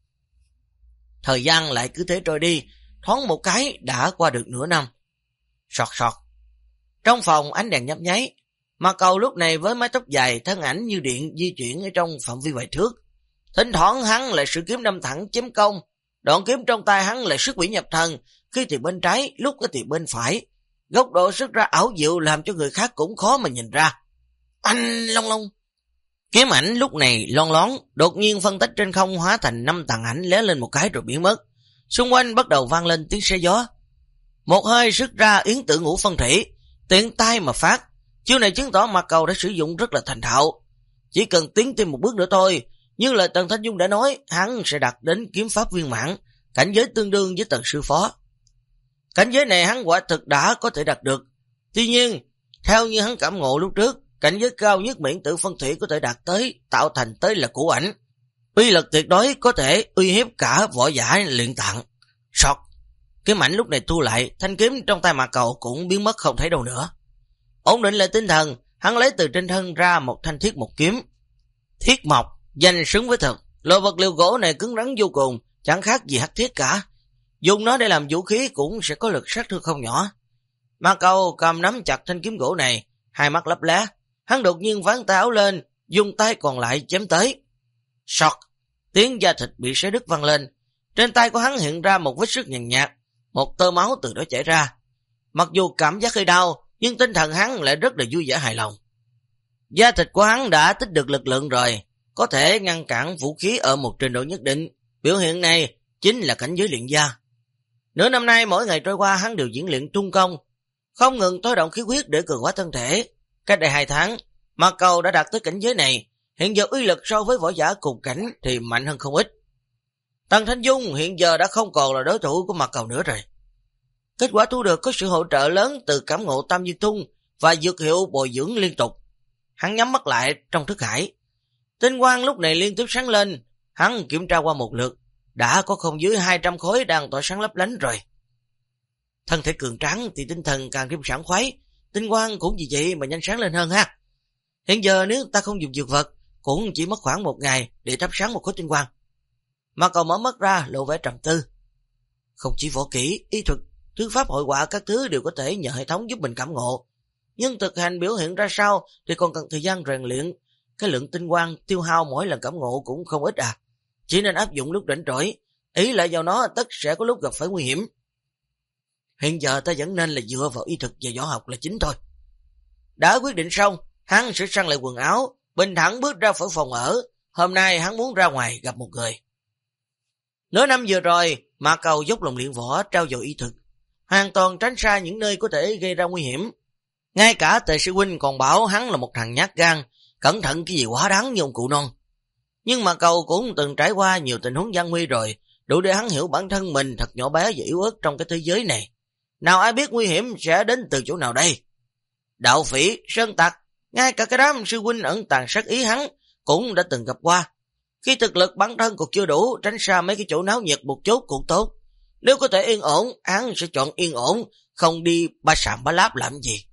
Thời gian lại cứ thế trôi đi, thoáng một cái đã qua được nửa năm. Sọt sọt. Trong phòng ánh đèn nhấp nháy, mà cầu lúc này với mái tóc dài, thân ảnh như điện di chuyển ở trong phạm vi vài thước. Thỉnh thoảng hắn lại sử kiếm đâm thẳng chém công, đoạn kiếm trong tay hắn lại xuất quỷ nhập thần, khi thì bên trái, lúc thì bên phải. Góc độ xuất ra ảo diệu làm cho người khác cũng khó mà nhìn ra. Anh long long. Kiếm ảnh lúc này lon lón, đột nhiên phân tách trên không hóa thành 5 tàn ảnh lé lên một cái rồi biến mất. Xung quanh bắt đầu vang lên tiếng xé gió. Một hơi xuất ra yến tử ngũ phân thủy, tiện tay mà phát. Chiêu này chứng tỏ Mạc Cầu đã sử dụng rất là thành thạo. Chỉ cần tiến thêm một bước nữa thôi, như lời Tần Thanh Dung đã nói, hắn sẽ đạt đến kiếm pháp viên mãn, cảnh giới tương đương với Tần sư phó. Cảnh giới này hắn quả thực đã có thể đạt được. Tuy nhiên, theo như hắn cảm ngộ lúc trước, cảnh giới cao nhất miễn tử phân thủy có thể đạt tới, tạo thành tới là củ ảnh. Uy lực tuyệt đối có thể uy hiếp cả võ giả luyện tạng. Sọt. Kiếm ảnh lúc này thu lại, thanh kiếm trong tay Mạc Cầu cũng biến mất không thấy đâu nữa. Ổn định lại tinh thần, hắn lấy từ trên thân ra một thanh thiết mộc kiếm. Thiết mộc, danh xứng với thật, loại vật liệu gỗ này cứng rắn vô cùng, chẳng khác gì hắc thiết cả. Dùng nó để làm vũ khí cũng sẽ có lực sát thương không nhỏ. Mạc Cầu cầm nắm chặt thanh kiếm gỗ này, hai mắt lấp lé, hắn đột nhiên ván tay áo lên, dùng tay còn lại chém tới. Sọt, tiếng da thịt bị xé đứt vang lên, trên tay của hắn hiện ra một vết sức nhàn nhạt, một tơ máu từ đó chảy ra. Mặc dù cảm giác hơi đau, nhưng tinh thần hắn lại rất là vui vẻ hài lòng. Da thịt của hắn đã tích được lực lượng rồi, có thể ngăn cản vũ khí ở một trình độ nhất định. Biểu hiện này chính là cảnh giới luyện gia. Nửa năm nay mỗi ngày trôi qua hắn đều diễn luyện trung công, không ngừng tối động khí huyết để cường hóa thân thể. Cách đây 2 tháng, Mạc Cầu đã đạt tới cảnh giới này, hiện giờ uy lực so với võ giả cùng cảnh thì mạnh hơn không ít. Tần Thanh Dung hiện giờ đã không còn là đối thủ của Mạc Cầu nữa rồi. Kết quả thu được có sự hỗ trợ lớn từ cảm ngộ Tam Diên Tung và dược hiệu bồi dưỡng liên tục. Hắn nhắm mắt lại trong thức hải. Tinh quang lúc này liên tiếp sáng lên, hắn kiểm tra qua một lượt, đã có không dưới 200 khối đang tỏa sáng lấp lánh rồi. Thân thể cường tráng thì tinh thần càng thêm sảng khoái, tinh quang cũng vì vậy mà nhanh sáng lên hơn ha. Hiện giờ nếu ta không dùng dược vật, cũng chỉ mất khoảng 1 ngày để thắp sáng một khối tinh quang. Mà Cầu mở mắt ra lộ vẻ trầm tư. Không chỉ võ kỹ, y thuật, thư pháp hội họa các thứ đều có thể nhờ hệ thống giúp mình cảm ngộ, nhưng thực hành biểu hiện ra sao thì còn cần thời gian rèn luyện. Cái lượng tinh quang tiêu hao mỗi lần cảm ngộ cũng không ít à, chỉ nên áp dụng lúc rảnh rỗi, ý lại vào nó tất sẽ có lúc gặp phải nguy hiểm. Hiện giờ ta vẫn nên là dựa vào y thuật và võ học là chính thôi. Đã quyết định xong, hắn sẽ săn lại quần áo, bình thản bước ra khỏi phòng ở. Hôm nay hắn muốn ra ngoài gặp một người. Nửa năm vừa rồi, Mạc Cầu dốc lòng luyện võ, trao dồi y thuật, hoàn toàn tránh xa những nơi có thể gây ra nguy hiểm. Ngay cả Tề sư huynh còn bảo hắn là một thằng nhát gan, cẩn thận cái gì quá đáng như ông cụ non. Nhưng Mạc Cầu cũng từng trải qua nhiều tình huống gian nguy rồi, đủ để hắn hiểu bản thân mình thật nhỏ bé và yếu ớt trong cái thế giới này. Nào ai biết nguy hiểm sẽ đến từ chỗ nào đây? Đạo phỉ, sơn tặc, ngay cả cái đám sư huynh ẩn tàng sát ý hắn cũng đã từng gặp qua. Khi thực lực bản thân còn chưa đủ, tránh xa mấy cái chỗ náo nhiệt một chút cũng tốt. Nếu có thể yên ổn, hắn sẽ chọn yên ổn, không đi ba sạm ba láp làm gì.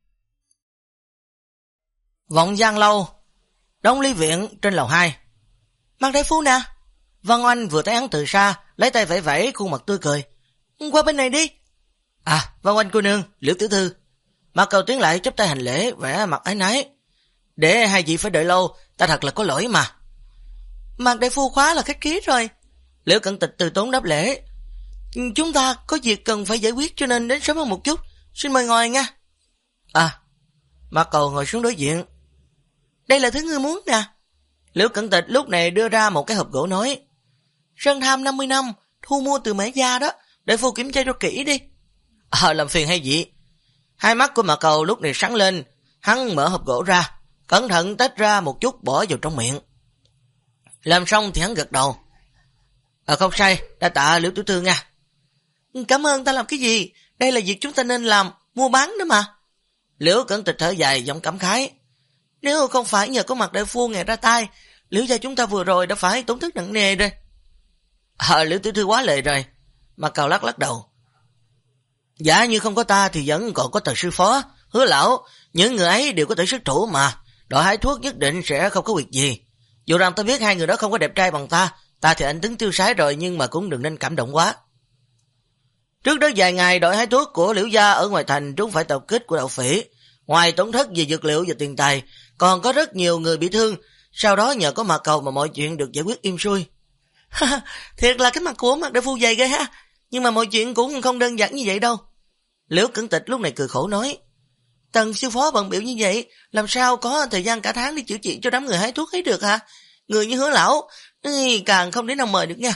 Vọng Giang Lâu, Đông Ly Viện trên lầu 2. Mạc đại phu nè. Văn Oanh vừa thấy hắn từ xa, lấy tay vẫy vẫy, khuôn mặt tươi cười. Qua bên này đi. À, Văn Oanh cô nương, Liễu tiểu thư. Mạc Cầu tiến lại chắp tay hành lễ, vẻ mặt áy náy. Để hai vị phải đợi lâu, ta thật là có lỗi mà. Mạc đại phu khóa là khách khí rồi. Liễu Cận Tịch từ tốn đáp lễ. Chúng ta có việc cần phải giải quyết cho nên đến sớm hơn một chút. Xin mời ngồi nha. À, Mạc Cầu ngồi xuống đối diện. Đây là thứ ngươi muốn nè.
Liễu Cẩn Tịch lúc này đưa ra một cái hộp gỗ nói, Sơn Tham 50 năm, thu mua từ Mã Gia đó, đại phu kiểm tra cho kỹ đi. Làm phiền hay gì? Hai mắt của Mạc Cầu lúc này sáng lên, hắn mở hộp gỗ ra, cẩn thận tách ra một chút bỏ vào trong miệng. Làm xong thì hắn gật đầu. Không sai, đa tạ Liễu tiểu thư nha. Cảm ơn ta làm cái gì? Đây là việc chúng ta nên làm, mua bán đó mà. Liễu Cẩn Tịch thở dài giọng cảm khái. Nếu không phải nhờ có Mạc đại phu ngày ra tay, Liễu gia chúng ta vừa rồi đã phải tổn thất nặng nề rồi. Liễu tiểu thư quá lệ rồi. Mạc Cầu lắc đầu. Giả như không có ta thì vẫn còn có Tần sư phó, Hứa lão, những người ấy đều có thể xuất thủ mà. Đội hái thuốc nhất định sẽ không có việc gì. Dù rằng ta biết hai người đó không có đẹp trai bằng ta thì anh tính tiêu sái rồi, nhưng mà cũng đừng nên cảm động quá. Trước đó vài ngày, đội hái thuốc của Liễu gia ở ngoài thành trúng phải tập kích của đạo phỉ. Ngoài tổn thất về dược liệu và tiền tài, còn có rất nhiều người bị thương. Sau đó nhờ có Mạc Cầu mà mọi chuyện được giải quyết êm xuôi. Thiệt là cái mặt của Mạc đại phu dày ghê ha. Nhưng mà mọi chuyện cũng không đơn giản như vậy đâu. Liễu Cẩn Tịch lúc này cười khổ nói, Tần sư phó bận biểu như vậy, làm sao có thời gian cả tháng đi chữa trị cho đám người hái thuốc ấy được hả? Người như Hứa lão càng không đến nào mời được nha.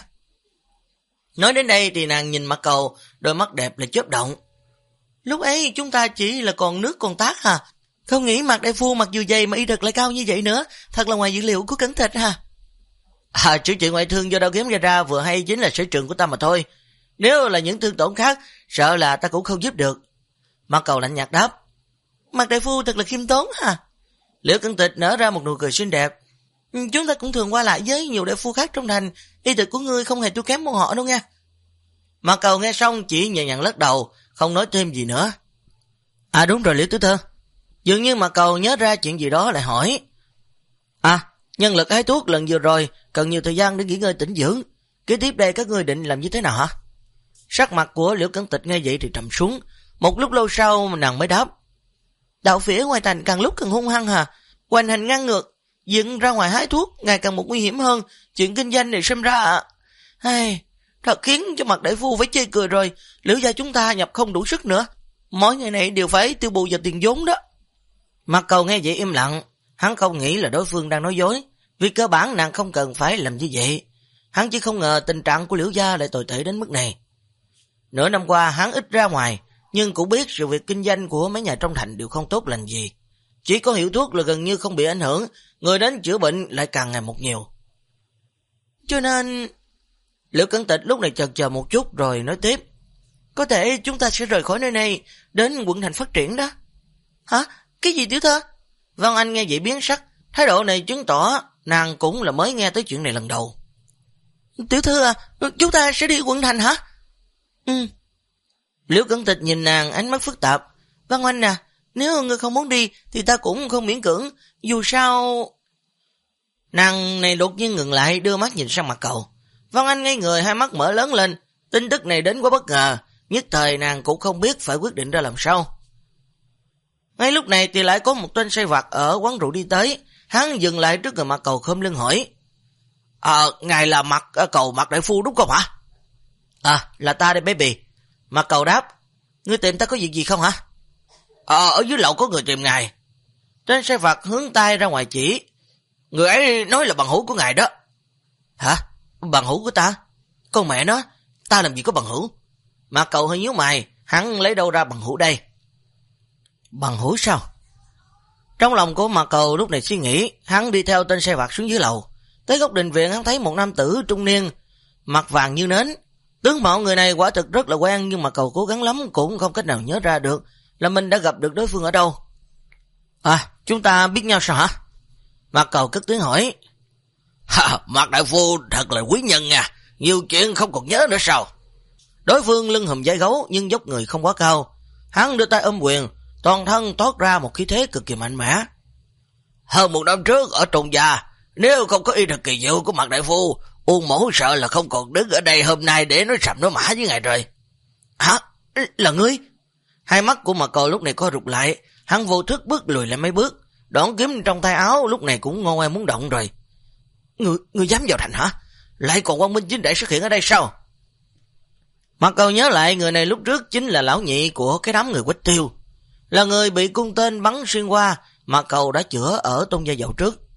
Nói đến đây thì nàng nhìn Mạc Cầu, đôi mắt đẹp là chớp động. Lúc ấy chúng ta chỉ là còn nước còn tát hả? Không nghĩ Mạc đại phu mặc dù dày mà y lực lại cao như vậy nữa, thật là ngoài dữ liệu của Cẩn Tịch hả? Chữa trị ngoại thương do đao kiếm gây ra vừa hay chính là sở trường của ta mà thôi. Nếu là những thương tổn khác, sợ là ta cũng không giúp được. Mạc Cầu lạnh nhạt đáp, Mạc đại phu thật là khiêm tốn hả? Liễu Cẩn Tịch nở ra một nụ cười xinh đẹp. Chúng ta cũng thường qua lại với nhiều đại phu khác trong thành, y thuật của ngươi không hề thua kém bọn họ đâu nha. Mạc Cầu nghe xong chỉ nhẹ nhàng lắc đầu, không nói thêm gì nữa. Đúng rồi Liễu tiểu thư. Dường như Mạc Cầu nhớ ra chuyện gì đó lại hỏi. Nhân lực hái thuốc lần vừa rồi cần nhiều thời gian để nghỉ ngơi tĩnh dưỡng. Kế tiếp đây các ngươi định làm như thế nào hả? Sắc mặt của Liễu Cẩn Tịch nghe vậy thì trầm xuống. Một lúc lâu sau nàng mới đáp, đạo phỉ ở ngoài thành càng lúc càng hung hăng hả? Hoành hành ngang ngược, dựng ra ngoài hái thuốc ngày càng một nguy hiểm hơn. Chuyện kinh doanh này xem ra thật khiến cho Mạc đại phu phải chê cười rồi. Liễu gia chúng ta nhập không đủ sức nữa, mỗi ngày này đều phải tiêu bù vào tiền vốn đó. Mạc Cầu nghe vậy im lặng. Hắn không nghĩ là đối phương đang nói dối, vì cơ bản nàng không cần phải làm như vậy. Hắn chỉ không ngờ tình trạng của Liễu gia lại tồi tệ đến mức này. Nửa năm qua hắn ít ra ngoài, nhưng cũng biết sự việc kinh doanh của mấy nhà trong thành đều không tốt lành gì. Chỉ có hiệu thuốc là gần như không bị ảnh hưởng, người đến chữa bệnh lại càng ngày một nhiều. Cho nên Liễu Cẩn Tịch lúc này chần chờ một chút rồi nói tiếp, có thể chúng ta sẽ rời khỏi nơi này, đến quận thành phát triển đó. Hả? Cái gì tiểu thư? Văn Anh nghe vậy biến sắc, thái độ này chứng tỏ nàng cũng là mới nghe tới chuyện này lần đầu. Tiểu thư chúng ta sẽ đi quận thành hả? Liễu Cẩn Tịch nhìn nàng ánh mắt phức tạp. Văn Anh nếu ngươi không muốn đi thì ta cũng không miễn cưỡng, dù sao... Nàng này đột nhiên ngừng lại, đưa mắt nhìn sang Mạc Cầu. Văn Anh ngây người, hai mắt mở lớn lên. Tin tức này đến quá bất ngờ, nhất thời nàng cũng không biết phải quyết định ra làm sao. Ngay lúc này thì lại có một tên say vặt ở quán rượu đi tới. Hắn dừng lại trước người Mạc Cầu khom lưng hỏi, ngài là Mạc đại phu đúng không hả? Là ta đây baby. Mạc Cầu đáp, ngươi tìm ta có việc gì không hả? Ở dưới lầu có người tìm ngài. Tên say vặt hướng tay ra ngoài chỉ, người ấy nói là bằng hữu của ngài đó. Hả? Bằng hữu của ta? Con mẹ nó, ta làm gì có bằng hữu? Mạc Cầu hơi nhíu mày, hắn lấy đâu ra bằng hữu đây? Bằng hữu sao? Trong lòng của Mạc Cầu lúc này suy nghĩ, hắn đi theo tên xe vặt xuống dưới lầu. Tới góc đình viện hắn thấy một nam tử trung niên, mặt vàng như nến. Tướng mạo người này quả thực rất là quen, nhưng Mạc Cầu cố gắng lắm cũng không cách nào nhớ ra được là mình đã gặp được đối phương ở đâu. Chúng ta biết nhau sao hả? Mạc Cầu cất tiếng hỏi. Mạc đại phu thật là quý nhân nha, nhiều chuyện không còn nhớ nữa sao? Đối phương lưng hùm vai gấu nhưng dốc người không quá cao. Hắn đưa tay ôm quyền, toàn thân toát ra một khí thế cực kỳ mạnh mẽ. Hơn một năm trước ở Trùng Gia, nếu không có y thuật kỳ diệu của Mạc đại phu, Uông Mẫu sợ là không còn đứng ở đây hôm nay để nói sầm nói mã với ngài rồi. Hả? Là ngươi? Hai mắt của Mạc Cầu lúc này co rụt lại, hắn vô thức bước lùi lại mấy bước, đón kiếm trong tay áo lúc này cũng ngon ngoe muốn động rồi. Ngươi dám vào thành hả? Lại còn quang minh chính đại xuất hiện ở đây sao? Mạc Cầu nhớ lại người này lúc trước chính là lão nhị của cái đám người Quách Tiêu, là người bị cung tên bắn xuyên qua Mạc Cầu đã chữa ở Tôn Gia dạo trước.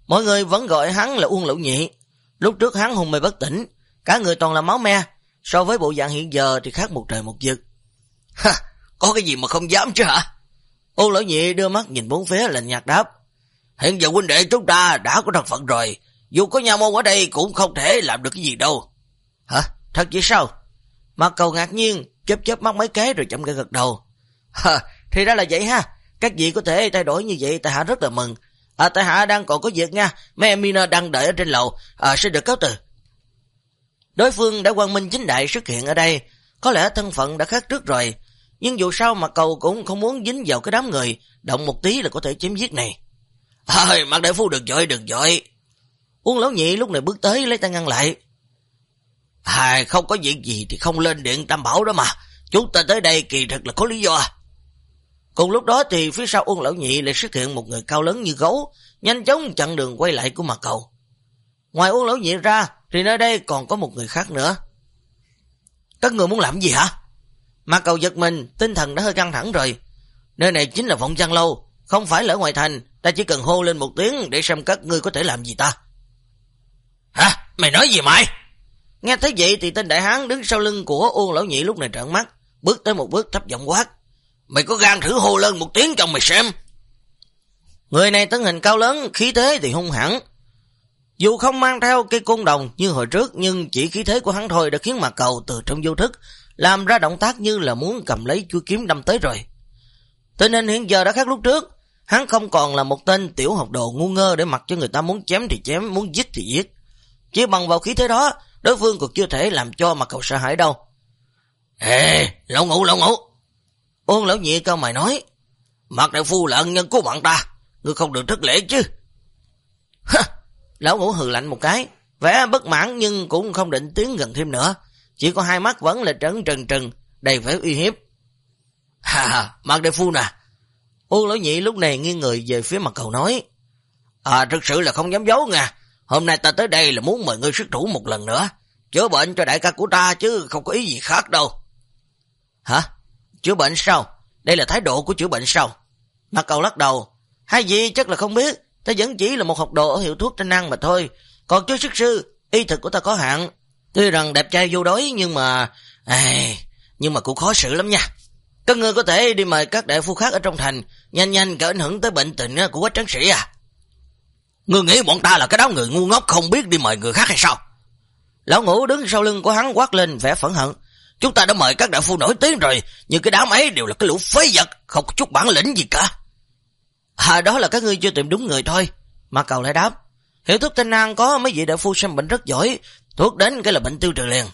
Mọi người vẫn gọi hắn là Uông Lão Nhị. Lúc trước hắn hôn mê bất tỉnh, cả người toàn là máu me, so với bộ dạng hiện giờ thì khác một trời một vực. Ha, có cái gì mà không dám chứ hả? Uông Lão Nhị đưa mắt nhìn bốn phía lạnh nhạt đáp. Hiện giờ huynh đệ chúng ta đã có thân phận rồi, dù có Nha Môn ở đây cũng không thể làm được cái gì đâu. Hả? Thật vậy sao? Mạc Cầu ngạc nhiên, chớp mắt mấy cái rồi chậm rãi gật đầu. Thì ra là vậy ha, các vị có thể thay đổi như vậy, tại hạ rất là mừng. Tại hạ đang còn có việc nha, mấy em Mina đang đợi ở trên lầu, sẽ được cáo từ. Đối phương đã quang minh chính đại xuất hiện ở đây, có lẽ thân phận đã khác trước rồi, nhưng dù sao Mạc Cầu cũng không muốn dính vào cái đám người, động một tí là có thể chém giết này. Mạc đại phu đừng vội. Uông Lão Nhị lúc này bước tới lấy tay ngăn lại. Không có việc gì thì không lên điện Tam Bảo đó mà, chúng ta tới đây kỳ thực là có lý do. Cùng lúc đó thì phía sau Uông Lão Nhị lại xuất hiện một người cao lớn như gấu, nhanh chóng chặn đường quay lại của Mạc Cầu. Ngoài Uông Lão Nhị ra thì nơi đây còn có một người khác nữa. Các người muốn làm gì hả? Mạc Cầu giật mình, tinh thần đã hơi căng thẳng rồi. Nơi này chính là Vọng Giang Lâu, không phải là ở ngoài thành, ta chỉ cần hô lên một tiếng để xem các ngươi có thể làm gì ta. Hả? Mày nói gì mày? Nghe thấy vậy thì tên đại hán đứng sau lưng của Uông Lão Nhị lúc này trợn mắt, bước tới một bước thấp giọng quát. Mày có gan thử hô lên một tiếng cho mày xem. Người này thân hình cao lớn, khí thế thì hung hãn. Dù không mang theo cây côn đồng như hồi trước, nhưng chỉ khí thế của hắn thôi đã khiến Mạc Cầu từ trong vô thức làm ra động tác như là muốn cầm lấy chuôi kiếm đâm tới rồi. Tình hình hiện giờ đã khác lúc trước, hắn không còn là một tên tiểu học đồ ngu ngơ để mặc cho người ta muốn chém thì chém, muốn giết thì giết. Chỉ bằng vào khí thế đó, đối phương còn chưa thể làm cho Mạc Cầu sợ hãi đâu. Lão Ngũ. Uông Lão Nhị cao mày nói. Mạc đại phu là ân nhân của bạn ta, ngươi không được thất lễ chứ. Lão Ngũ hừ lạnh một cái, vẻ bất mãn nhưng cũng không định tiến gần thêm nữa, chỉ có hai mắt vẫn là trừng đầy vẻ uy hiếp. Mạc đại phu nè. Uông Lão Nhị lúc này nghiêng người về phía Mạc Cầu nói. Thực sự là không dám giấu nha, hôm nay ta tới đây là muốn mời ngươi xuất thủ một lần nữa, chữa bệnh cho đại ca của ta chứ không có ý gì khác đâu. Hả? Chữa bệnh sao? Đây là thái độ của chữa bệnh sao? Mạc Cầu lắc đầu. Hai vị chắc là không biết, ta vẫn chỉ là một học đồ ở hiệu thuốc Tranh Năng mà thôi, còn chứ sức sư, y thực của ta có hạn. Tuy rằng đẹp trai vô đối nhưng mà cũng khó xử lắm nha. Các ngươi có thể đi mời các đại phu khác ở trong thành, nhanh cả ảnh hưởng tới bệnh tình của Quách tráng sĩ à? Ngươi nghĩ bọn ta là cái đám người ngu ngốc không biết đi mời người khác hay sao? Lão Ngũ đứng sau lưng của hắn quát lên vẻ phẫn hận. Chúng ta đã mời các đại phu nổi tiếng rồi, nhưng cái đám ấy đều là cái lũ phế vật, không có chút bản lĩnh gì cả. Đó là các ngươi chưa tìm đúng người thôi. Mạc Cầu lại đáp. Hiệu thuốc Thanh An có mấy vị đại phu xem bệnh rất giỏi, thuốc đến cái là bệnh tiêu trừ liền.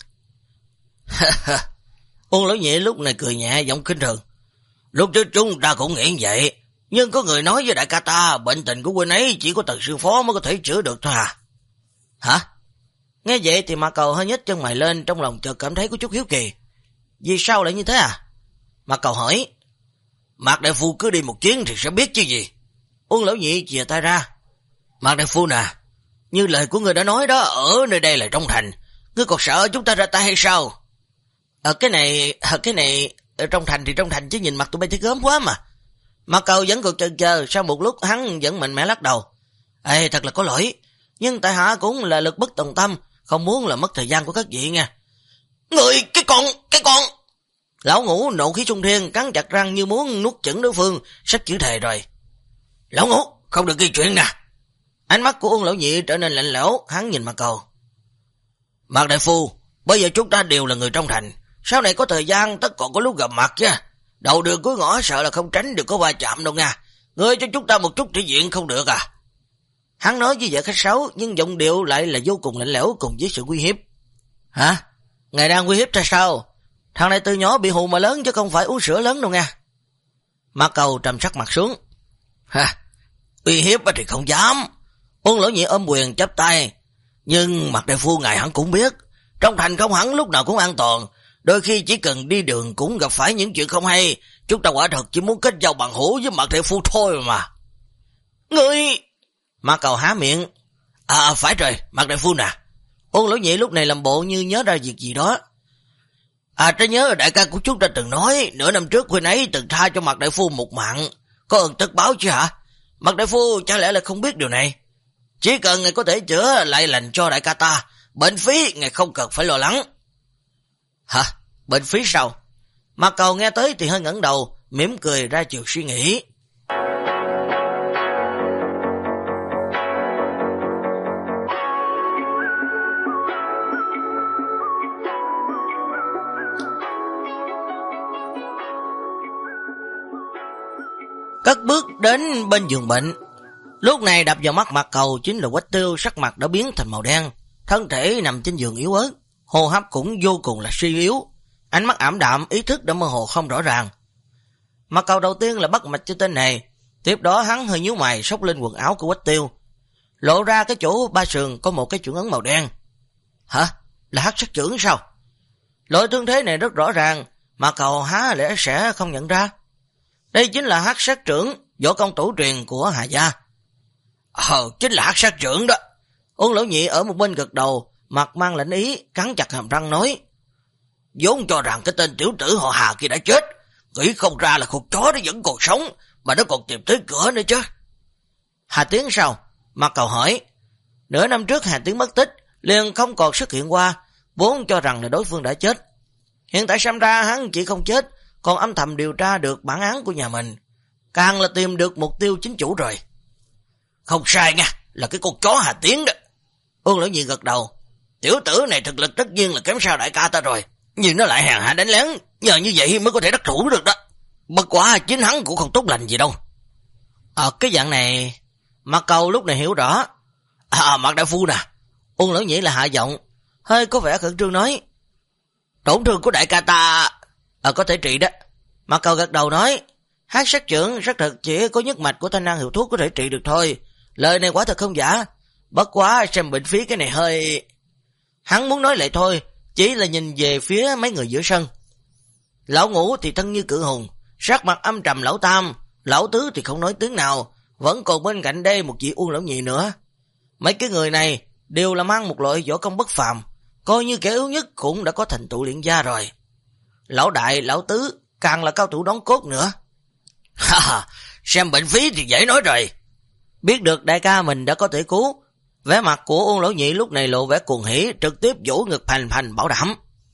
Uông Lão Nhị lúc này cười nhẹ giọng khinh thường. Lúc trước chúng ta cũng nghĩ vậy, nhưng có người nói với đại ca ta bệnh tình của huynh ấy chỉ có Tần sư phó mới có thể chữa được thôi à? Hả? Nghe vậy thì Mạc Cầu hơi nhếch chân mày lên, trong lòng chợt cảm thấy có chút hiếu kỳ. Vì sao lại như thế à? Mạc Cầu hỏi. Mạc đại phu cứ đi một chuyến thì sẽ biết chứ gì. Uông Lão Nhị chìa tay ra. Mạc đại phu nè, như lời của người đã nói đó, ở nơi đây là trong thành, ngươi còn sợ chúng ta ra tay hay sao? Cái này ở trong thành thì trong thành chứ nhìn mặt tụi bay thấy gớm quá mà. Mạc Cầu vẫn còn chần chờ, sau một lúc hắn vẫn mạnh mẽ lắc đầu. Thật là có lỗi, nhưng tại hạ cũng là lực bất tòng tâm, không muốn là mất thời gian của các vị nha. Người, cái con! Lão Ngũ nộ khí trung thiên, cắn chặt răng như muốn nuốt chửng đối phương, sắp chữ thề rồi. Lão Ngũ, không được ghi chuyện nè. Ánh mắt của Uông Lão Nhị trở nên lạnh lẽo, hắn nhìn Mạc Cầu. Mạc đại phu, bây giờ chúng ta đều là người trong thành, sau này có thời gian tất còn có lúc gặp mặt chứ. Đầu đường cuối ngõ sợ là không tránh được có va chạm đâu nha. Ngươi cho chúng ta một chút thể diện không được à? Hắn nói với vẻ khách sáo, nhưng giọng điệu lại là vô cùng lạnh lẽo cùng với sự uy hiếp. Hả? Ngài đang uy hiếp ra sao? Thằng này từ nhỏ bị hù mà lớn chứ không phải uống sữa lớn đâu nha. Mạc Cầu trầm sắc mặt xuống. Uy hiếp thì không dám. Uông Lão Nhị ôm quyền chắp tay. Nhưng Mạc đại phu ngài hẳn cũng biết, trong thành không hẳn lúc nào cũng an toàn, đôi khi chỉ cần đi đường cũng gặp phải những chuyện không hay. Chúng ta quả thật chỉ muốn kết giao bằng hữu với Mạc đại phu thôi mà. Ngươi! Mạc Cầu há miệng. Phải rồi, Mạc đại phu nè. Uông Lão Nhị lúc này làm bộ như nhớ ra việc gì đó. Trái nhớ đại ca của chúng ta từng nói, nửa năm trước huynh ấy từng tha cho Mạc đại phu một mạng, có ơn tất báo chứ hả? Mạc đại phu chả lẽ là không biết điều này?
Chỉ cần ngài có thể chữa lại lành cho đại ca ta, bệnh phí ngài không cần phải lo lắng. Hả? Bệnh phí sao? Mạc Cầu nghe tới thì hơi ngẩng đầu, mỉm cười ra chiều suy nghĩ. Cất bước đến bên giường bệnh. Lúc này đập vào mắt Mạc Cầu chính là Quách Tiêu, sắc mặt đã biến thành màu đen, thân thể nằm trên giường yếu ớt, hô hấp cũng vô cùng là suy yếu, ánh mắt ảm đạm, ý thức đã mơ hồ không rõ ràng. Mạc Cầu đầu tiên là bắt mạch cho tên này, tiếp đó hắn hơi nhíu mày xốc lên quần áo của Quách Tiêu, lộ ra cái chỗ ba sườn có một cái chưởng ấn màu đen. Hả? Là hắc sát chưởng sao? Loại thương thế này rất rõ ràng, Mạc Cầu há lẽ sẽ không nhận ra. Đây chính là hắc sát trưởng, võ công tổ truyền của Hà gia. Chính là hắc sát trưởng đó. Ôn Lão Nhị ở một bên gật đầu, mặt mang lãnh ý, cắn chặt hàm răng nói. Vốn cho rằng cái tên tiểu tử họ Hà kia đã chết, nghĩ không ra là con chó nó vẫn còn sống, mà nó còn tìm tới cửa nữa chứ. Hà Tiến sao? Mạc Cầu hỏi. Nửa năm trước Hà Tiến mất tích, liền không còn xuất hiện qua, vốn cho rằng là đối phương đã chết. Hiện tại xem ra hắn chỉ không chết, còn âm thầm điều tra được bản án của nhà mình, càng là tìm được mục tiêu chính chủ rồi. Không sai nha, là cái con chó Hà Tiến đó. Ôn Lão Nhị gật đầu. Tiểu tử này thực lực tất nhiên là kém sao đại ca ta rồi, nhưng nó lại hèn hạ đánh lén, nhờ như vậy mới có thể đắc thủ được đó. Bất quả chính hắn cũng không tốt lành gì đâu. Cái dạng này, Mạc Cầu lúc này hiểu rõ. Mạc đại phu nè. Ôn Lão Nhị là hạ giọng, hơi có vẻ khẩn trương nói. Tổn thương của đại ca ta có thể trị đó. Mạc Cầu gật đầu nói. Hắc sát trưởng rất thật chỉ có nhất mạch của Thanh Năng hiệu thuốc có thể trị được thôi. Lời này quả thật không giả. Bất quá xem bệnh phí cái này hơi... Hắn muốn nói lại thôi, chỉ là nhìn về phía mấy người giữa sân. Lão Ngũ thì thân như cự hùng, sắc mặt âm trầm lão Tam, lão Tứ thì không nói tiếng nào, vẫn còn bên cạnh đây một vị Ôn Lão Nhị nữa. Mấy cái người này đều là mang một loại võ công bất phàm, coi như kẻ yếu nhất cũng đã có thành tựu luyện gia rồi. Lão Đại, lão Tứ càng là cao thủ đóng cốt nữa. Xem bệnh phí thì dễ nói rồi. Biết được đại ca mình đã có thể cứu, vẻ mặt của Ôn Lão Nhị lúc này lộ vẻ cuồng hỉ, trực tiếp vỗ ngực phành phành bảo đảm.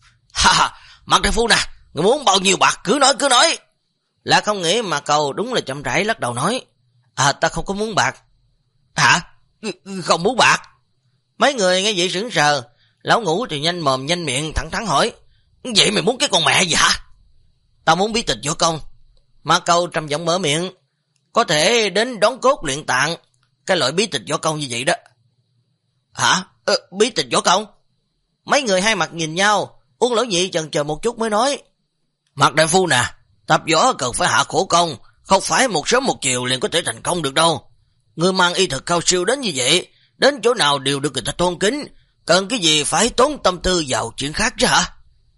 Mạc đại phu nè, người muốn bao nhiêu bạc cứ nói. Là không nghĩ mà Cầu đúng là chậm rãi lắc đầu nói. Ta không có muốn bạc. Hả? Không muốn bạc? Mấy người nghe vậy sững sờ. Lão Ngũ thì nhanh mồm nhanh miệng thẳng thắn hỏi. Vậy mày muốn cái con mẹ gì hả? Tao muốn bí tịch võ công. Mạc Cầu trầm giọng mở miệng. Có thể đến đón cốt luyện tạng, cái loại bí tịch võ công như vậy đó. Hả? Bí tịch võ công? Mấy người hai mặt nhìn nhau. Ôn Lão Nhị chần chờ một chút mới nói. Mạc đại phu nè, tập võ cần phải hạ khổ công, không phải một sớm một chiều liền có thể thành công được đâu. Người mang y thực cao siêu đến như vậy, đến chỗ nào đều được người ta tôn kính, cần cái gì phải tốn tâm tư vào chuyện khác chứ hả?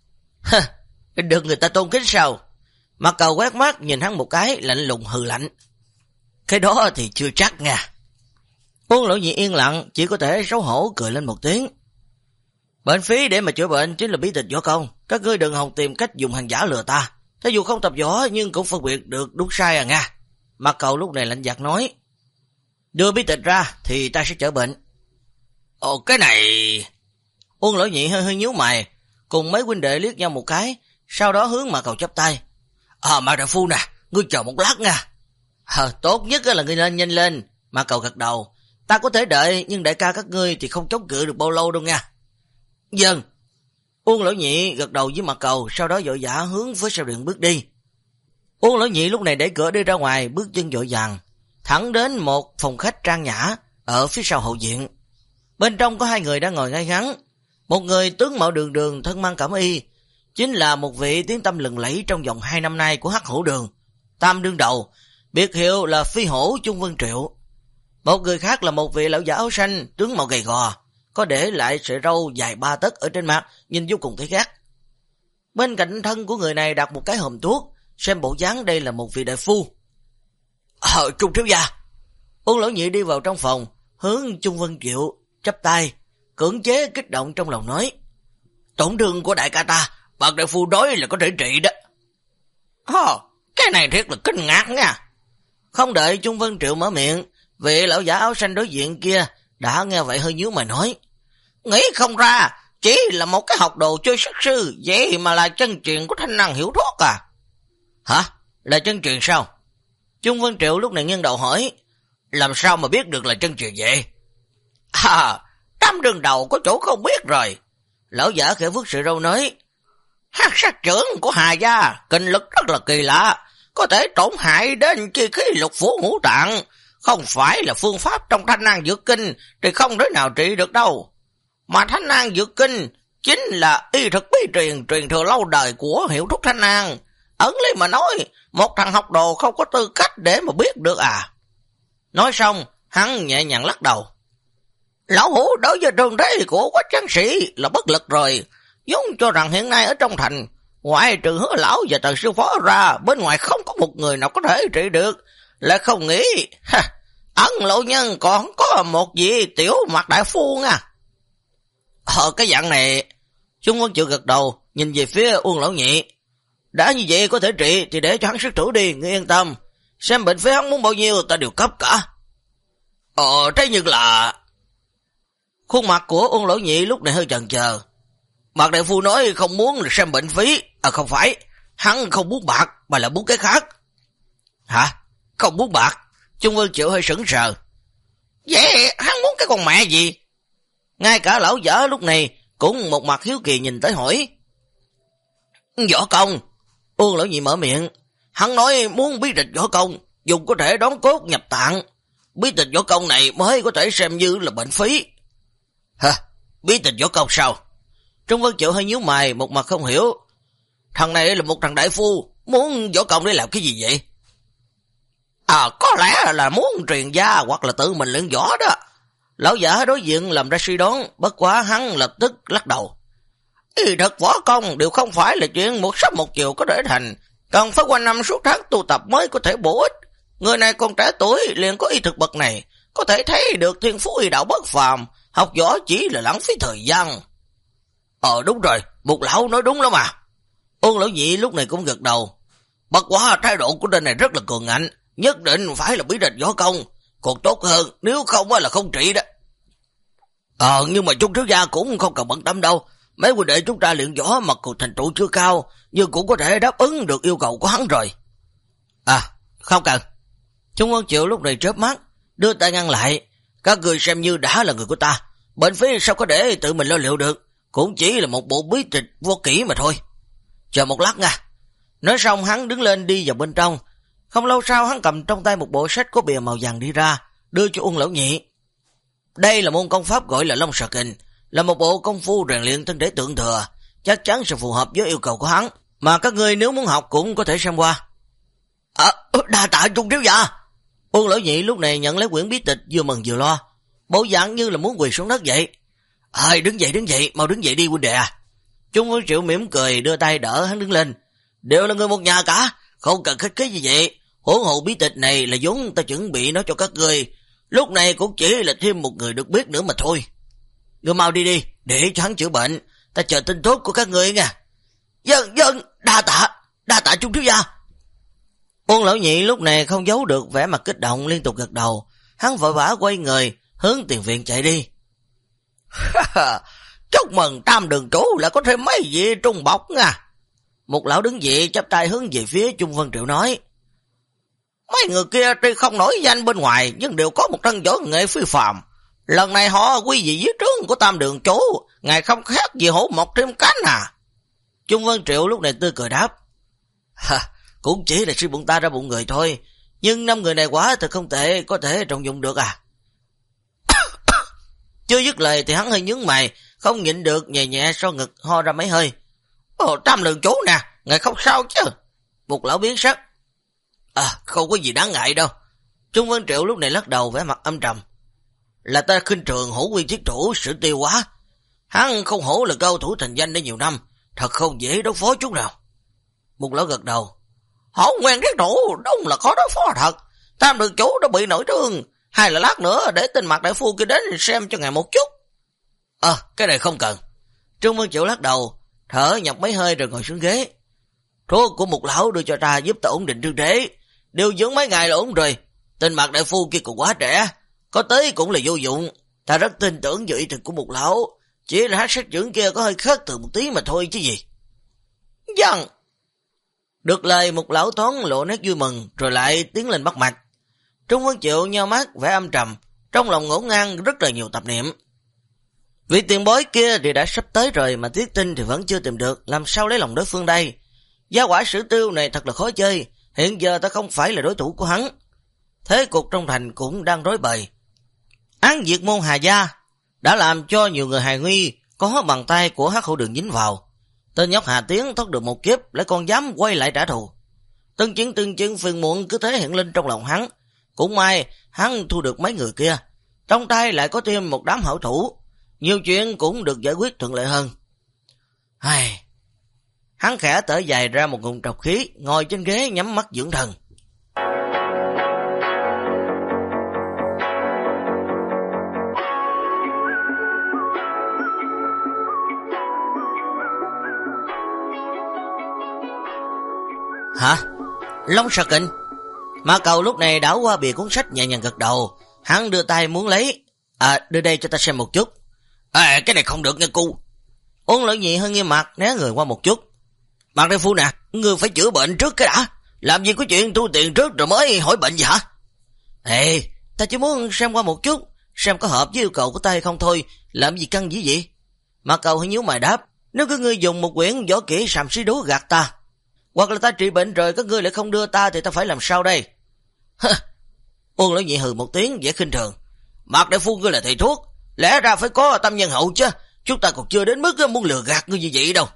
Được người ta tôn kính sao? Mạc Cầu quét mắt nhìn hắn một cái, lạnh lùng hừ lạnh. Cái đó thì chưa chắc nha. Ôn Lão Nhị yên lặng, chỉ có thể xấu hổ cười lên một tiếng. Bệnh phí để mà chữa bệnh chính là bí tịch võ công, các ngươi đừng hòng tìm cách dùng hàng giả lừa ta. Thế dù không tập võ nhưng cũng phân biệt được đúng sai nha. Mạc Cầu lúc này lạnh nhạt nói. Đưa bí tịch ra thì ta sẽ chữa bệnh. Cái này... Ôn Lão Nhị hơi nhíu mày, cùng mấy huynh đệ liếc nhau một cái, sau đó hướng Mạc Cầu chắp tay. Mạc đại phu nè, ngươi chờ một lát nha. Tốt nhất là ngươi nên nhanh lên. Mạc Cầu gật đầu. Ta có thể đợi, nhưng đại ca các ngươi thì không chống cự được bao lâu đâu nha. Vâng. Ôn Lão Nhị gật đầu với Mạc Cầu, sau đó vội vã hướng với sau điện bước đi. Ôn Lão Nhị lúc này đẩy cửa đi ra ngoài, bước chân vội vàng, thẳng đến một phòng khách trang nhã ở phía sau hậu viện. Bên trong có hai người đang ngồi ngay ngắn. Một người tướng mạo đường đường, thân mang cẩm y, chính là một vị tiếng tăm lừng lẫy trong vòng 2 năm nay của Hắc Hổ Đường, Tam đương đầu, biệt hiệu là Phi Hổ Chung Vân Triệu. Một người khác là một vị lão giả áo xanh, tướng mạo gầy gò, có để lại sợi râu dài 3 tấc ở trên mặt, nhìn vô cùng thấy ghét. Bên cạnh thân của người này đặt một cái hòm thuốc, xem bộ dáng đây là một vị đại phu. Trung thiếu gia. Ôn Lão Nhị đi vào trong phòng, hướng Chung Vân Triệu chắp tay, cưỡng chế kích động trong lòng nói. Tổn thương của đại ca ta, Mạc đại phu nói là có thể trị đó. Cái này thiệt là kinh ngạc nha. Không đợi Chung Vân Triệu mở miệng, vị lão giả áo xanh đối diện kia Đã nghe vậy hơi nhíu mày nói. Nghĩ không ra, chỉ là một cái học đồ chơi sắc sư, vậy mà là chân truyền của Thanh Năng Hiểu Thoát à? Hả? Là chân truyền sao? Trung Vân Triệu lúc này nghiêng đầu hỏi. Làm sao mà biết được là chân truyền vậy? Trăm đường đầu có chỗ không biết rồi. Lão giả khẽ vuốt sợi râu nói. Hắc sát trưởng của Hà gia, kinh lực rất là kỳ lạ, có thể tổn hại đến chi khí lục phủ ngũ tạng. Không phải là phương pháp trong Thanh Năng Dược Kinh thì không thể nào trị được đâu. Mà Thanh Năng Dược Kinh chính là y thực bí truyền thừa lâu đời của Hiểu Thúc Thanh Năng. Ẩn lý mà nói, một thằng học đồ không có tư cách để mà biết được à. Nói xong, hắn nhẹ nhàng lắc đầu. Lão hủ đối với trường thế của Quách Tráng Sĩ là bất lực rồi. Vốn cho rằng hiện nay ở trong thành, ngoại trừ Hứa lão và Tần sư phó ra, bên ngoài không có một người nào có thể trị được. Lại không nghĩ, ẩn lộ nhân còn có một vị tiểu Mạc đại phu nha. Cái dạng này, Trung Vân Triệu gật đầu, nhìn về phía Uông Lão Nhị. Đã như vậy có thể trị thì để cho hắn sức thử đi, ngươi yên tâm. Xem bệnh phế hắn muốn bao nhiêu ta đều cấp cả. Thế nhưng là... Khuôn mặt của Uông Lão Nhị lúc này hơi chần chờ. Mạc đại phu nói không muốn là xem bệnh phí. Không phải, hắn không muốn bạc mà là muốn cái khác. Hả? Không muốn bạc? Trung Vân Triệu hơi sững sờ. Vậy hắn muốn cái con mẹ gì? Ngay cả lão giả lúc này cũng một mặt hiếu kỳ nhìn tới hỏi. Võ công. Uông Lão Nhị mở miệng. Hắn nói muốn bí tịch võ công, dùng có thể đón cốt nhập tạng. Bí tịch võ công này mới có thể xem như là bệnh phí. Hả? Bí tịch võ công sao? Trung Vân Triệu hơi nhíu mày, một mặt không hiểu. Thằng này là một thằng đại phu, muốn võ công để làm cái gì vậy? Có lẽ là muốn truyền gia hoặc là tự mình luyện võ đó. Lão giả đối diện làm ra suy đoán, bất quá hắn lập tức lắc đầu. Y thuật võ công đều không phải là chuyện một sớm một chiều có thể thành, cần phải qua năm suốt tháng tu tập mới có thể bổ ích. Người này còn trẻ tuổi liền có y thực bậc này, có thể thấy được thiên phú y đạo bất phàm, học võ chỉ là lãng phí thời gian. Đúng rồi, Mục lão nói đúng lắm mà. Uông Lão Nhị lúc này cũng gật đầu. Bất quá thái độ của tên này rất là cường ngạnh, nhất định phải là bí tịch võ công, còn tốt hơn nếu không là không trị đó. Nhưng mà chúng thiếu gia cũng không cần bận tâm đâu. Mấy huynh đệ chúng ta luyện võ mặc dù thành tựu chưa cao, nhưng cũng có thể đáp ứng được yêu cầu của hắn rồi. Không cần. Trung Vân Triệu lúc này chớp mắt, đưa tay ngăn lại. Các người xem như đã là người của ta, bệnh phí sao có để tự mình lo liệu được, cũng chỉ là một bộ bí tịch vô kỹ mà thôi. Chờ một lát nha. Nói xong hắn đứng lên đi vào bên trong. Không lâu sau hắn cầm trong tay một bộ sách có bìa màu vàng đi ra, đưa cho Uông Lão Nhị. Đây là môn công pháp gọi là Long Xà Kình, là một bộ công phu rèn luyện thân thể tượng thừa, chắc chắn sẽ phù hợp với yêu cầu của hắn, mà các người nếu muốn học cũng có thể xem qua. Đa tạ Trung thiếu gia. Uông Lão Nhị lúc này nhận lấy quyển bí tịch, vừa mừng vừa lo, bộ dạng như là muốn quỳ xuống đất vậy. Đứng dậy, mau đứng dậy đi huynh đệ à. Trung Vân Triệu mỉm cười đưa tay đỡ hắn đứng lên. Đều là người một nhà cả, không cần khách khí như vậy. Huống hồ bí tịch này là vốn ta chuẩn bị nói cho các người, lúc này cũng chỉ là thêm một người được biết nữa mà thôi. Người mau đi, để cho hắn chữa bệnh, ta chờ tin tốt của các người nha. Dân, đa tạ Trung thiếu gia. Uông Lão Nhị lúc này không giấu được vẻ mặt kích động, liên tục gật đầu. Hắn vội vã quay người hướng tiền viện chạy đi. Chúc mừng Tam đường chủ lại có thêm mấy vị trung bọc nha. Một lão đứng dậy chắp tay hướng về phía Trung Vân Triệu nói. Mấy người kia tuy không nổi danh bên ngoài, nhưng đều có một thân võ nghệ phi phàm. Lần này họ quy vị dưới trướng của Tam đường chủ, ngài không khác gì hổ mọc thêm cánh à. Trung Vân Triệu lúc này tươi cười đáp. Cũng chỉ là suy bụng ta ra bụng người thôi, nhưng 5 người này quá thật không tệ, có thể trọng dụng được à. Chưa dứt lời thì hắn hơi nhướng mày, không nhịn được nhẹ nhẹ so ngực ho ra mấy hơi. Tam đường chủ nè, ngài không sao chứ? Một lão biến sắc. Không có gì đáng ngại đâu. Trung Vân Triệu lúc này lắc đầu vẻ mặt âm trầm. Là ta khinh thường Hổ Nguyên thiết thủ Sử Tiêu quá. Hắn không hổ là cao thủ thành danh đã nhiều năm, thật không dễ đối phó chút nào. Một lão gật đầu. Hổ Nguyên thiết thủ đúng là khó đối phó thật. Tam đường chủ đã bị nổi thương, hay là lát nữa để tên Mạc đại phu kia đến xem cho ngài một chút. Cái này không cần. Trung Vân Triệu lắc đầu, thở nhọc mấy hơi rồi ngồi xuống ghế. Thuốc của một lão đưa cho ta giúp ta ổn định thương thế, điều dưỡng mấy ngày là ổn rồi. Tên Mạc đại phu kia còn quá trẻ, có tới cũng là vô dụng. Ta rất tin tưởng vào ý thực của Mục lão, chỉ là Hắc Sát trưởng kia có hơi khác từ một tí mà thôi chứ gì. Vâng. Được lời, Mục lão thoáng lộ nét vui mừng, rồi lại tiến lên bắt mạch. Trung Vân Triệu nheo mắt vẻ âm trầm, trong lòng ngổn ngang rất là nhiều tập niệm. Vị tiền bối kia thì đã sắp tới rồi mà Tiết Tinh thì vẫn chưa tìm được, làm sao lấy lòng đối phương đây? Gia quả Sử Tiêu này thật là khó chơi, hiện giờ ta không phải là đối thủ của hắn. Thế cục trong thành cũng đang rối bời. Án diệt môn Hà Gia đã làm cho nhiều người hài nguy có bàn tay của Hắc Hổ Đường dính vào. Tên nhóc Hà Tiến thoát được một kiếp lại còn dám quay lại trả thù. Từng chuyện phiền muộn cứ thế hiện lên trong lòng hắn. Cũng may hắn thu được mấy người kia, trong tay lại có thêm một đám hảo thủ, nhiều chuyện cũng được giải quyết thuận lợi hơn. Hắn khẽ thở dài ra một ngụm trọc khí, ngồi trên ghế nhắm mắt dưỡng thần. Hả? Long Xà Kình? Ma Cầu lúc này đảo qua bìa cuốn sách nhẹ nhàng gật đầu, hắn đưa tay muốn lấy. Đưa đây cho ta xem một chút. Cái này không được nghe cu. Uông Lợi Nhị hơi nghiêm mặt, né người qua một chút. Mạc đại phu nè, ngươi phải chữa bệnh trước cái đã. Làm gì có chuyện tu tiền trước rồi mới hỏi bệnh gì hả? Ta chỉ muốn xem qua một chút, xem có hợp với yêu cầu của ta hay không thôi, làm gì căng dữ vậy? Mạc Cầu hơi nhíu mày đáp, nếu các ngươi dùng một quyển võ kỹ sàm sĩ đố gạt ta, hoặc là ta trị bệnh rồi các ngươi lại không đưa ta thì ta phải làm sao đây? Uông Lợi Nhị hừ một tiếng vẻ khinh thường. Mạc đại phu ngươi là thầy thuốc, lẽ ra phải có tâm nhân hậu chứ, chúng ta còn chưa đến mức muốn lừa gạt ngươi như vậy đâu.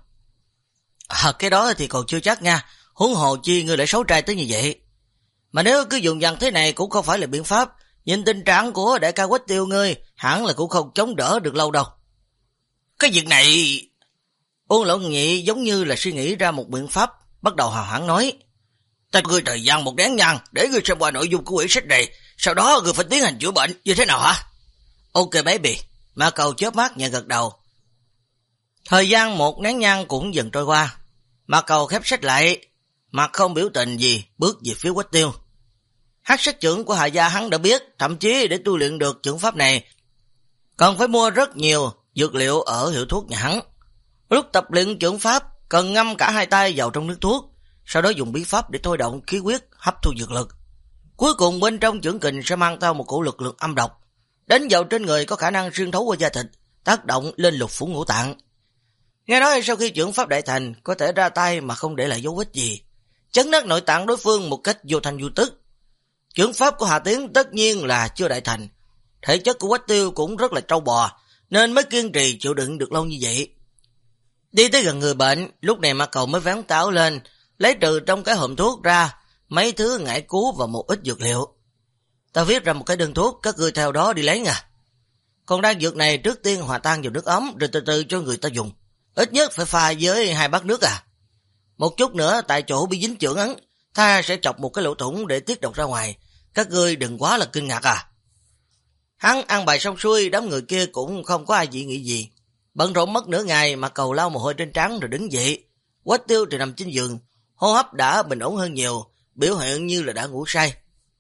Cái đó thì còn chưa chắc nha, huống hồ chi ngươi lại xấu trai tới như vậy. Mà nếu cứ dùng dằn thế này cũng không phải là biện pháp, nhìn tình trạng của đại ca Quách Tiêu ngươi, hẳn là cũng không chống đỡ được lâu đâu. Cái việc này... Uông Lợi Nhị giống như là suy nghĩ ra một biện pháp, bắt đầu hào hãng nói. Ta ngươi thời gian một nén nhang để ngươi xem qua nội dung của quyển sách này, sau đó ngươi phải tiến hành chữa bệnh, như thế nào hả? Ok baby. Ma Cầu chớp mắt nhẹ gật đầu. Thời gian một nén nhang cũng dần trôi qua. Ma Cầu khép sách lại, mặt không biểu tình gì, bước về phía Quách Tiêu. Hắc Sát trưởng của Hà Gia hắn đã biết, thậm chí để tu luyện được chưởng pháp này, cần phải mua rất nhiều dược liệu ở hiệu thuốc nhà hắn. Lúc tập luyện chưởng pháp, cần ngâm cả hai tay vào trong nước thuốc, sau đó dùng bí pháp để thôi động khí huyết hấp thu dược lực. Cuối cùng bên trong chưởng kình sẽ mang theo một cổ lực lượng âm độc, đánh vào trên người có khả năng xuyên thấu qua da thịt, tác động lên lục phủ ngũ tạng. Nghe nói sau khi chưởng pháp đại thành, có thể ra tay mà không để lại dấu vết gì, chấn nát nội tạng đối phương một cách vô thanh vô tức. Chưởng pháp của Hà Tiến tất nhiên là chưa đại thành, thể chất của Quách Tiêu cũng rất là trâu bò, nên mới kiên trì chịu đựng được lâu như vậy. Đi tới gần người bệnh, lúc này Ma Cầu mới vén táo lên, lấy từ trong cái hộp thuốc ra mấy thứ ngải cứu và một ít dược liệu. Ta viết ra một cái đơn thuốc, các ngươi theo đó đi lấy nha. Còn đan dược này trước tiên hòa tan vào nước ấm rồi từ từ cho người ta dùng. Ít nhất phải pha với 2 bát nước à. Một chút nữa tại chỗ bị dính chưởng ấn, ta sẽ chọc một cái lỗ thủng để tiết độc ra ngoài. Các ngươi đừng quá là kinh ngạc à. Hắn ăn bài xong xuôi, đám người kia cũng không có ai dị nghị gì. Bận rộn mất nửa ngày mà Cầu lau mồ hôi trên trán rồi đứng dậy. Quách Tiêu thì nằm trên giường, hô hấp đã bình ổn hơn nhiều, biểu hiện như là đã ngủ say.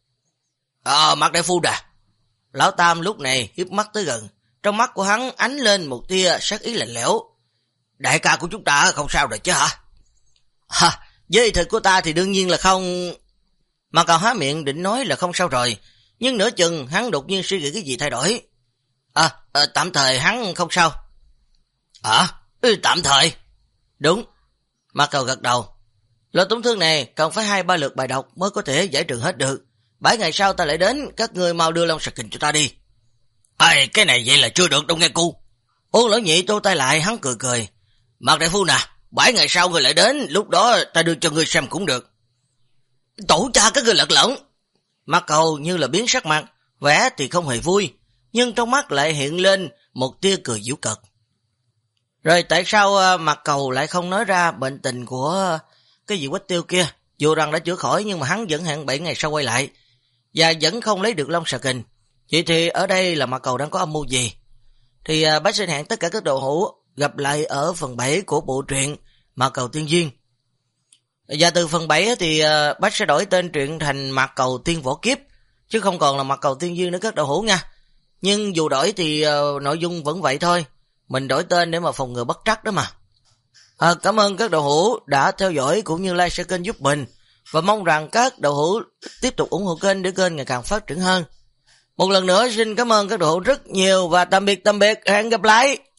Mạc đại phu đà. Lão Tam lúc này hiếp mắt tới gần, trong mắt của hắn ánh lên một tia sát ý lạnh lẽo. Đại ca của chúng ta không sao rồi chứ hả? Với thực của ta thì đương nhiên là không. Mà Cầu há miệng định nói là không sao rồi, nhưng nửa chừng hắn đột nhiên suy nghĩ cái gì thay đổi. Tạm thời hắn không sao. Tạm thời. Đúng. Mà Cầu gật đầu. Loại tổn thương này cần phải 2-3 lượt bài độc mới có thể giải trừ hết được. 7 ngày sau ta lại đến, các ngươi mau đưa Long Xà Kình cho ta đi. Cái này vậy là chưa được đâu nghe cu. Uông Lợi Nhị tô tay lại, hắn cười cười. Mạc đại phu nè, 7 ngày sau ngươi lại đến, lúc đó ta đưa cho ngươi xem cũng được. Tổ cha các ngươi lật lẫn. Mạc Cầu như là biến sắc mặt, vẻ thì không hề vui, nhưng trong mắt lại hiện lên một tia cười giễu cợt. Rồi tại sao Mạc Cầu lại không nói ra bệnh tình của cái vị Quách Tiêu kia, dù rằng đã chữa khỏi nhưng mà hắn vẫn hẹn 7 ngày sau quay lại, và vẫn không lấy được Long Xà Kình. Vậy thì ở đây là Mạc Cầu đang có âm mưu gì? Thì bác xin hẹn tất cả các đồ hữu gặp lại ở phần 7 của bộ truyện Mạc Cầu Tiên Duyên. Và từ phần 7 thì bác sẽ đổi tên truyện thành Mạc Cầu Tiên Võ Kiếp, chứ không còn là Mạc Cầu Tiên Duyên nữa các đồ hữu nha.
Nhưng dù đổi thì nội dung vẫn vậy thôi. Mình đổi tên để mà phòng ngừa bất trắc đó mà. Cảm ơn các đạo hữu đã theo dõi cũng như like share kênh giúp mình. Và mong rằng các đạo hữu tiếp tục ủng hộ kênh để kênh ngày càng phát triển hơn. Một lần nữa xin cảm ơn các đạo hữu rất nhiều và tạm biệt, hẹn gặp lại.